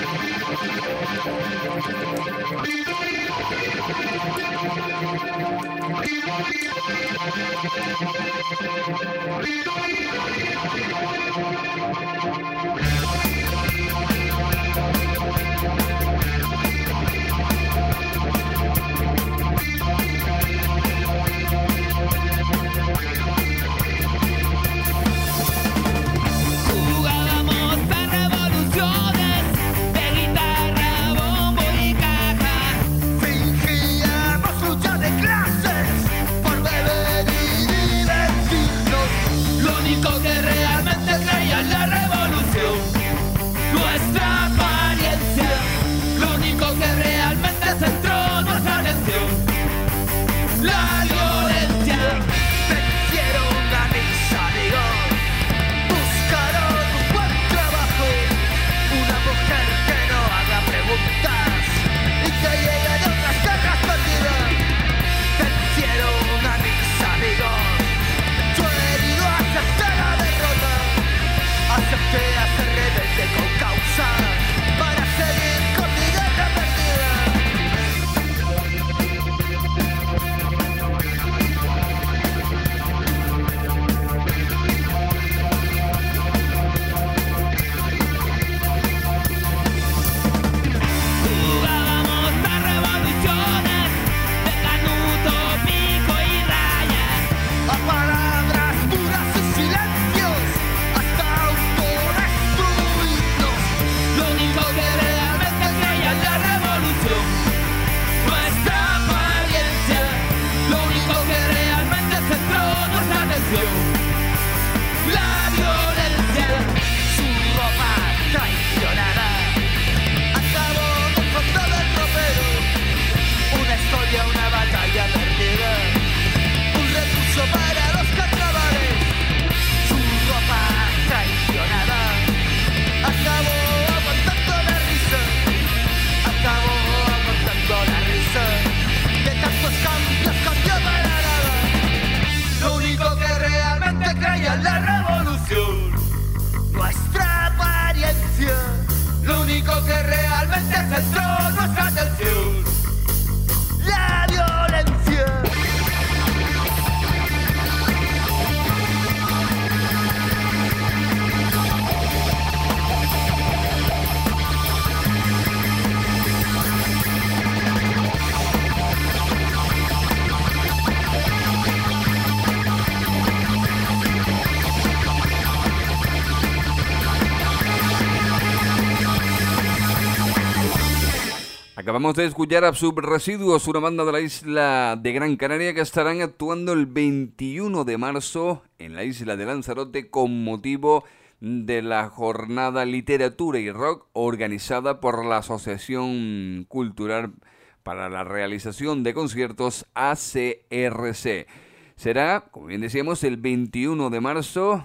Acabamos de escuchar a Subresiduos, una banda de la isla de Gran Canaria que estarán actuando el 21 de marzo en la isla de Lanzarote con motivo de la jornada Literatura y Rock organizada por la Asociación Cultural para la Realización de Conciertos ACRC. Será, como bien decíamos, el 21 de marzo,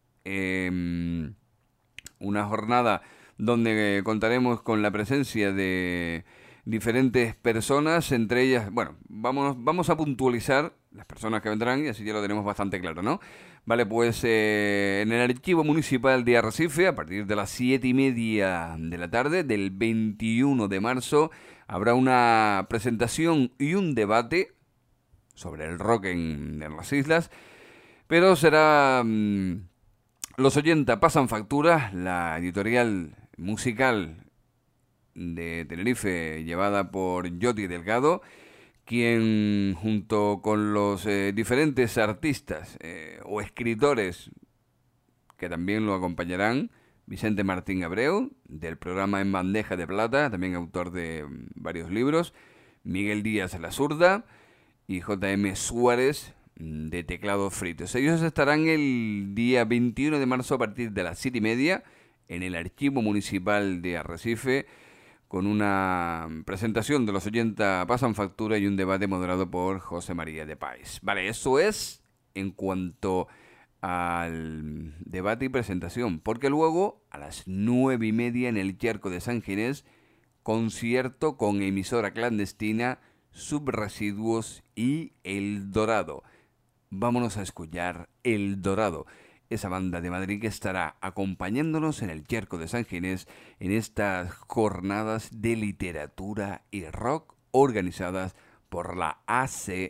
una jornada donde contaremos con la presencia de diferentes personas, entre ellas, bueno, vamos a puntualizar las personas que vendrán y así ya lo tenemos bastante claro, ¿no? Vale, pues en el Archivo Municipal de Arrecife, a partir de las 7:30 de la tarde del 21 de marzo, habrá una presentación y un debate sobre el rock en las islas, pero será Los 80 pasan factura, la editorial musical de Tenerife llevada por Yoti Delgado, quien junto con los diferentes artistas o escritores que también lo acompañarán, Vicente Martín Abreu, del programa En Bandeja de Plata, también autor de varios libros, Miguel Díaz La Zurda y J.M. Suárez, de Teclados Fritos. Ellos estarán el día 21 de marzo a partir de las 7:30 en el Archivo Municipal de Arrecife, con una presentación de Los 80 pasan factura y un debate moderado por José María de Páez. Vale, eso es en cuanto al debate y presentación, porque luego a las 9:30 en el Charco de San Ginés, concierto con emisora clandestina, Subresiduos y El Dorado. vámonos a escuchar El Dorado, esa banda de Madrid que estará acompañándonos en el Yerco de San Ginés en estas jornadas de literatura y rock organizadas por la ACRC.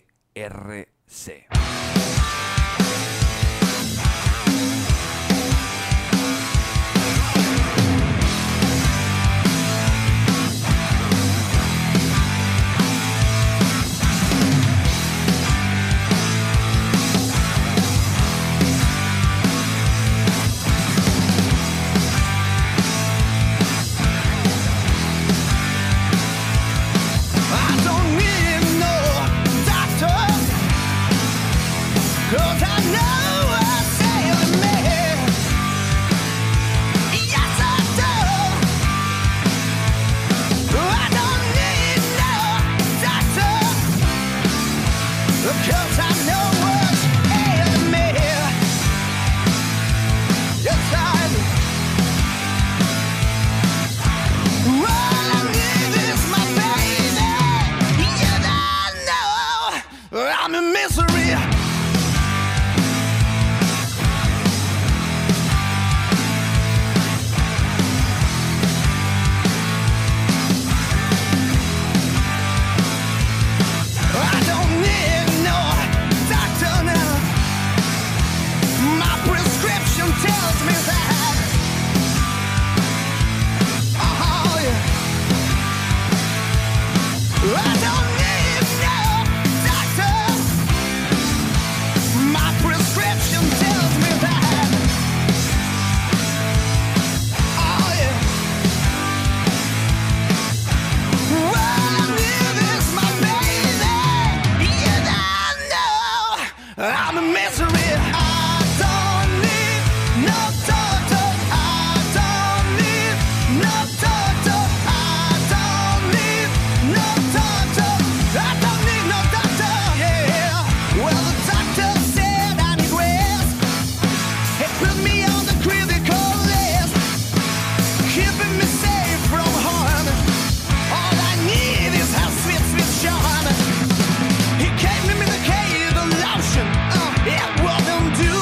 He gave me the lotion, it wouldn't do.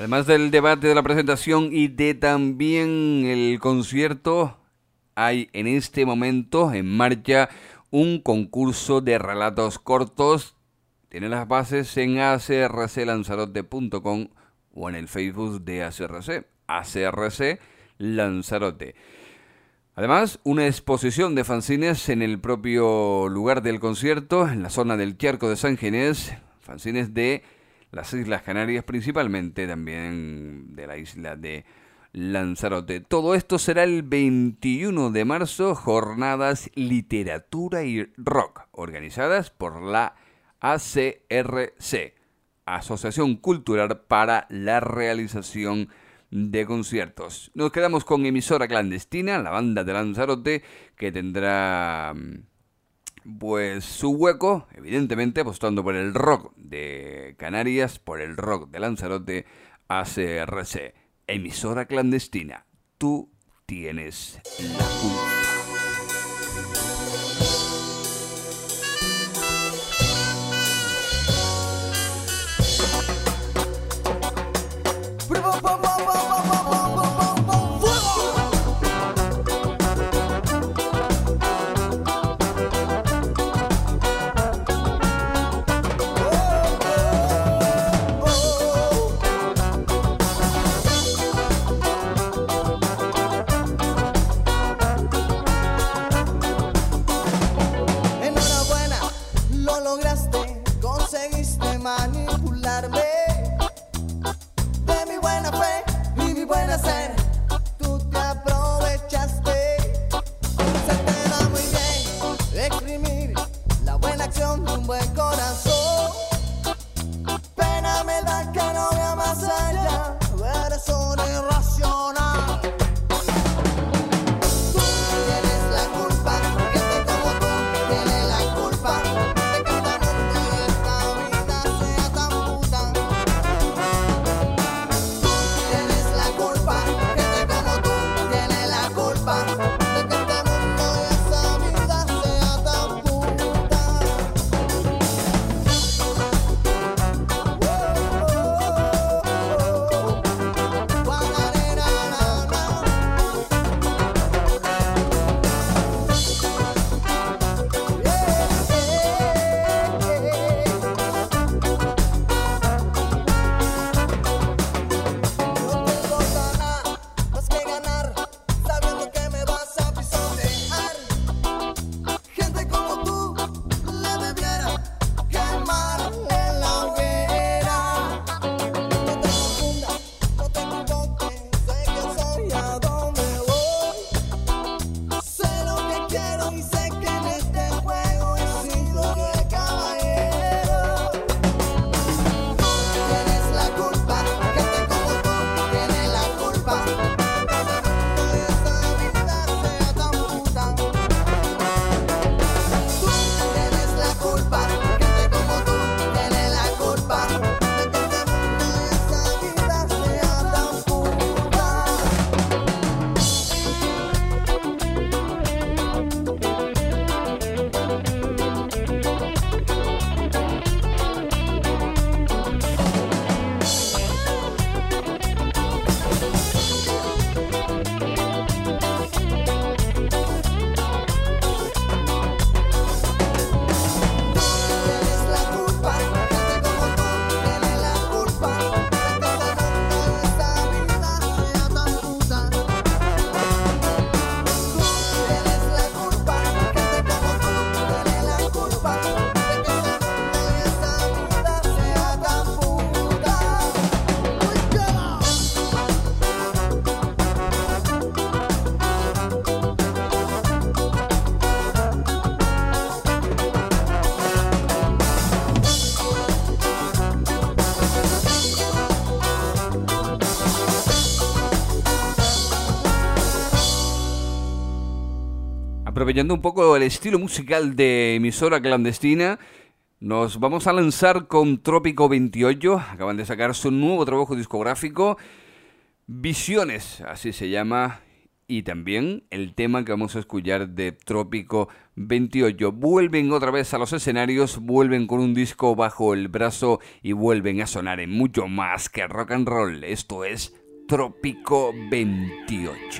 Además del debate, de la presentación y de también el concierto, hay en este momento en marcha un concurso de relatos cortos. Tiene las bases en acrclanzarote.com o en el Facebook de ACRC Lanzarote. Además, una exposición de fanzines en el propio lugar del concierto, en la zona del Charco de San Ginés, fanzines de las Islas Canarias, principalmente también de la isla de Lanzarote. Todo esto será el 21 de marzo, jornadas literatura y rock, organizadas por la ACRC, Asociación Cultural para la Realización de Conciertos. Nos quedamos con Emisora Clandestina, la banda de Lanzarote, que tendrá pues su hueco, evidentemente apostando por el rock de Canarias, por el rock de Lanzarote. ACRC, Emisora Clandestina, tú tienes la culpa. Aprovechando un poco el estilo musical de Emisora Clandestina, nos vamos a lanzar con Trópico 28. Acaban de sacar su nuevo trabajo discográfico, Visiones, así se llama, y también el tema que vamos a escuchar de Trópico 28. Vuelven otra vez a los escenarios, vuelven con un disco bajo el brazo y vuelven a sonar en mucho más que rock and roll. Esto es Trópico 28.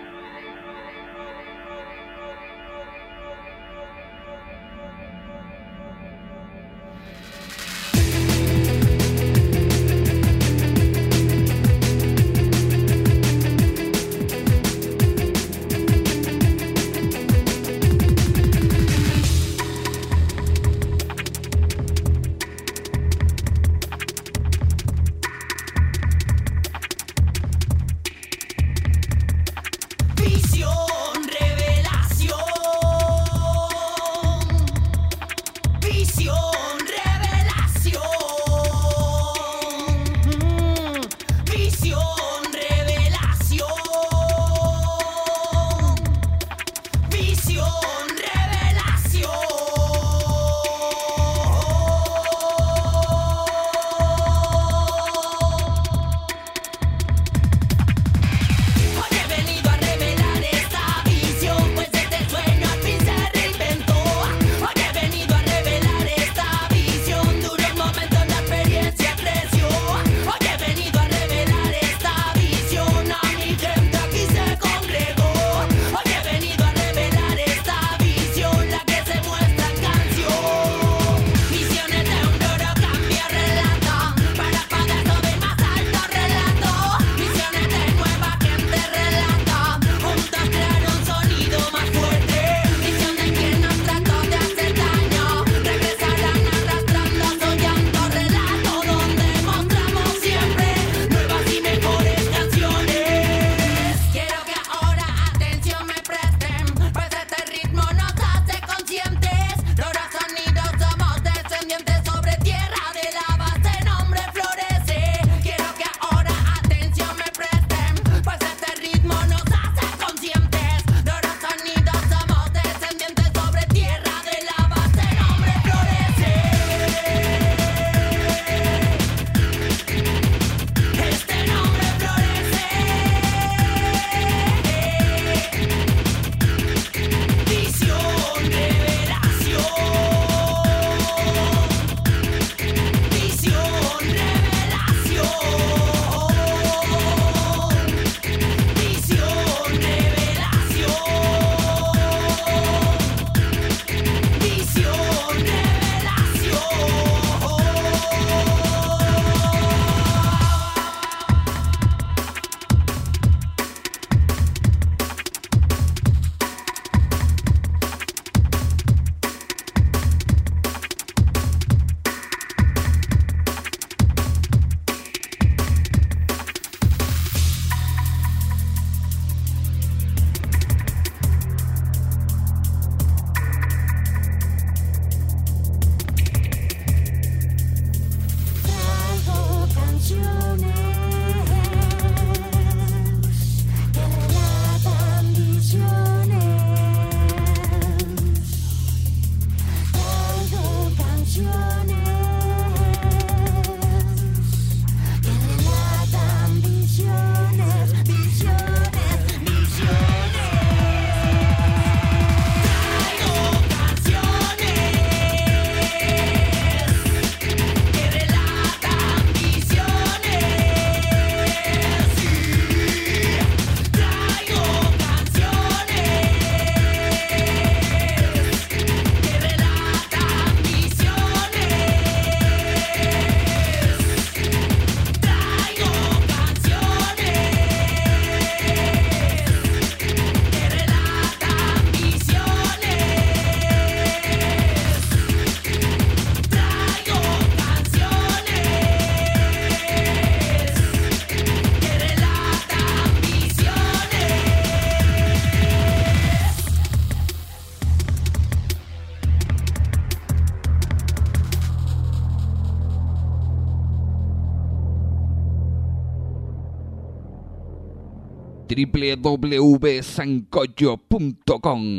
www.sancocho.com.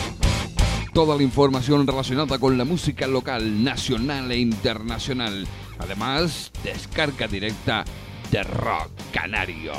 Toda la información relacionada con la música local, nacional e internacional. Además, descarga directa de Rock Canario.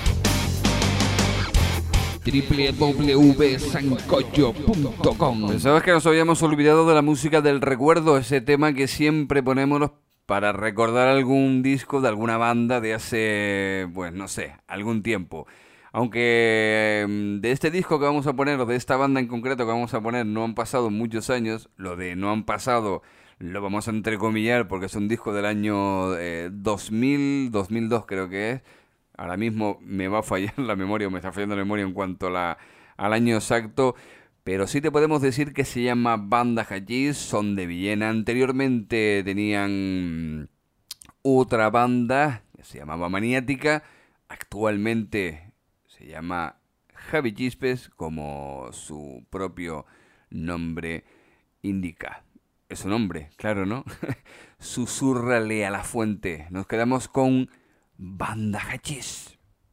www.sancocho.com. Pensabas que nos habíamos olvidado de la música del recuerdo, ese tema que siempre ponemos para recordar algún disco de alguna banda de hace, pues no sé, algún tiempo. Aunque de este disco que vamos a poner, o de esta banda en concreto que vamos a poner, no han pasado muchos años. Lo de no han pasado lo vamos a entrecomillar porque es un disco del año 2000, 2002 creo que es. Ahora mismo me va a fallar la memoria, o me está fallando la memoria en cuanto al año exacto. Pero sí te podemos decir que se llama Banda Hachís, son de Villena. Anteriormente tenían otra banda que se llamaba Maniática. Actualmente se llama Javi Chispes, como su propio nombre indica. Es su nombre, claro, ¿no? Susúrrale a la fuente. Nos quedamos con Banda Hachís.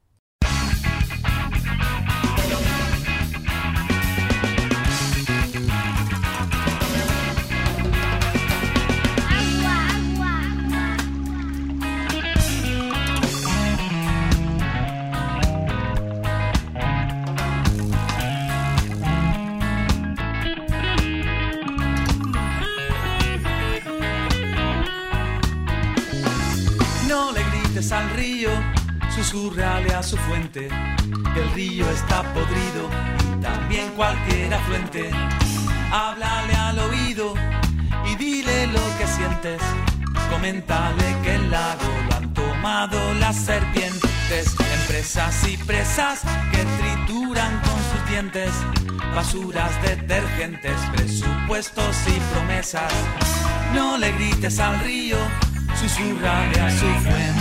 Al río, susúrrale a su fuente, que el río está podrido y también cualquier afluente. Háblale al oído y dile lo que sientes, coméntale que el lago lo han tomado las serpientes, empresas y presas que trituran con sus dientes, basuras detergentes, presupuestos y promesas. No le grites al río, susúrrale a su fuente.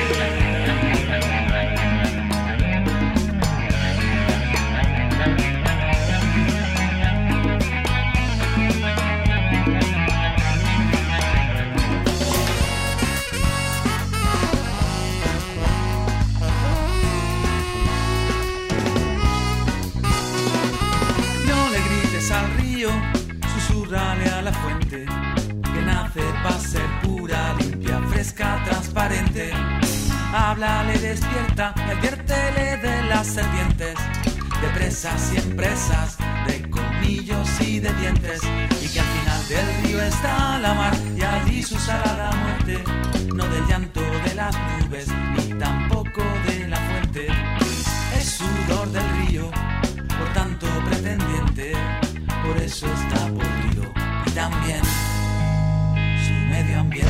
No le grites al río, susúrrale a la fuente, que nace para ser pura, limpia, fresca, transparente. Háblale, despierta, y adviértele de las serpientes, de presas y empresas, de colmillos y de dientes, y que al final del río está la mar, y allí su salada muerte, no del llanto de las nubes, ni tampoco de la fuente. Es sudor del río, por tanto pretendiente, por eso está podrido, y también su medio ambiente.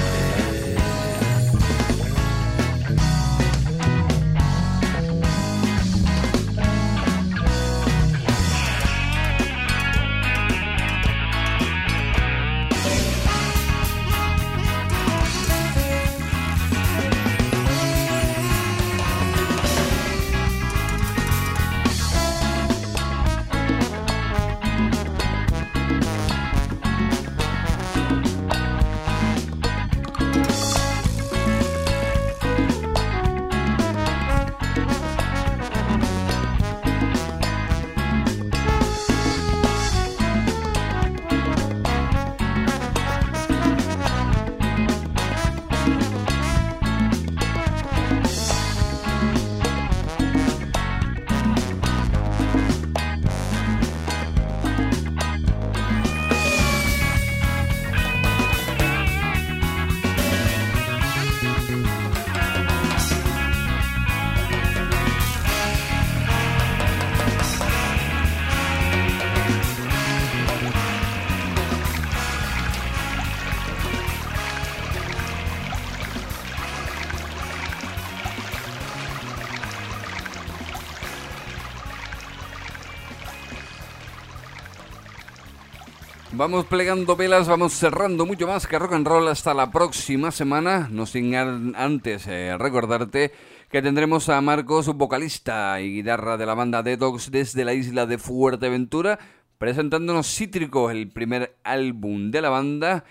Vamos plegando velas, vamos cerrando mucho más que rock and roll hasta la próxima semana. No sin antes recordarte que tendremos a Marcos, vocalista y guitarra de la banda Detox desde la isla de Fuerteventura, presentándonos Cítrico, el primer álbum de la banda,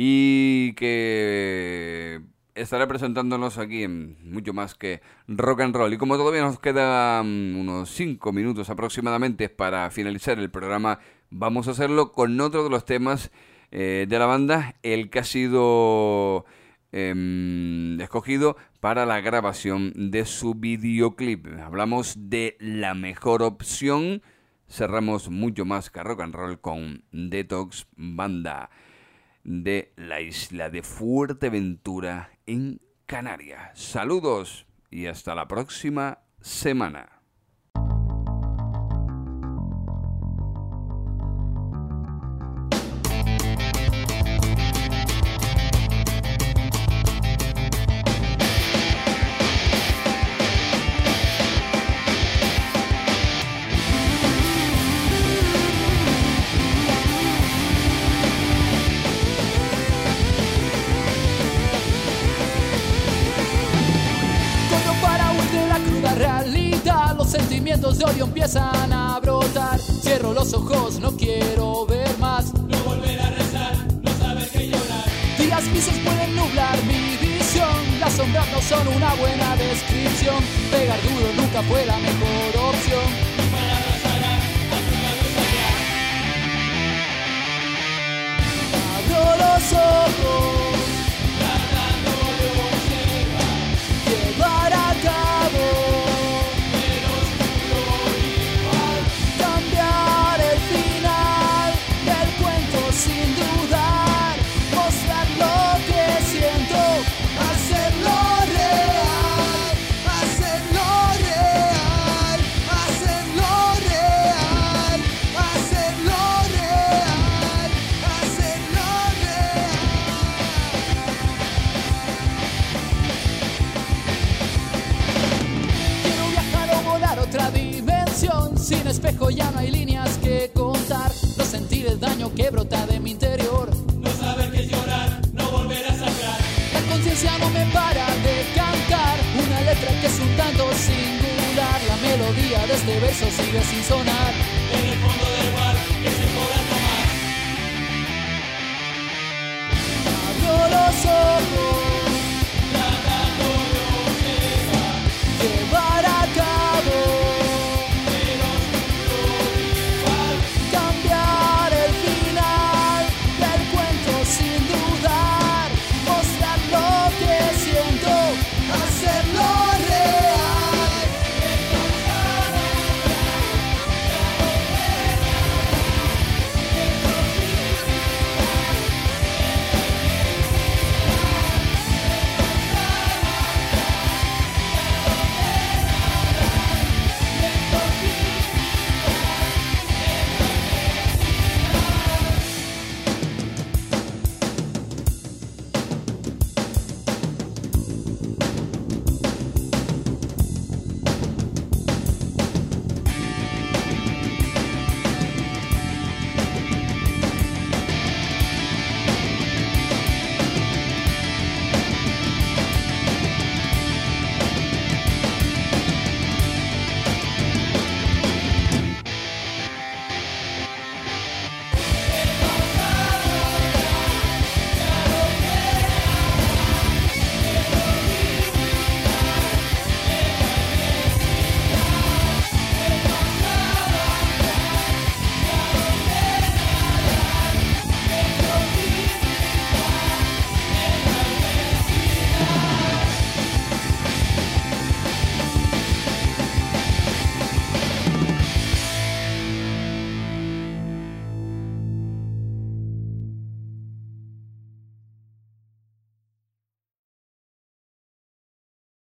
y que estará presentándonos aquí en mucho más que rock and roll. Y como todavía nos quedan unos 5 minutos aproximadamente para finalizar el programa, vamos a hacerlo con otro de los temas de la banda, el que ha sido escogido para la grabación de su videoclip. Hablamos de La Mejor Opción. Cerramos Mucho Más que Rock and Roll con Detox, banda de la isla de Fuerteventura en Canarias. Saludos y hasta la próxima semana. Los sentimientos de odio empiezan a brotar. Cierro los ojos, no quiero ver más. No volver a rezar, no saber qué llorar. Días grises pueden nublar mi visión. Las sombras no son una buena descripción. Pegar duro nunca fue la mejor opción. Mis palabras harán a tu cabeza. Abro los ojos, Tratando de observar, llevar a cabo. Sin dudar, mostrar lo que siento, hacerlo real, hacerlo real, hacerlo real, hacerlo real, hacerlo real. Quiero viajar o volar otra dimensión, sin espejo ya no hay líneas que contar. No sentir el daño que brota de mi interior. no saber qué llorar, no volver a sangrar. La conciencia no me para de cantar una letra que es un tanto singular. La melodía de este verso sigue sin sonar.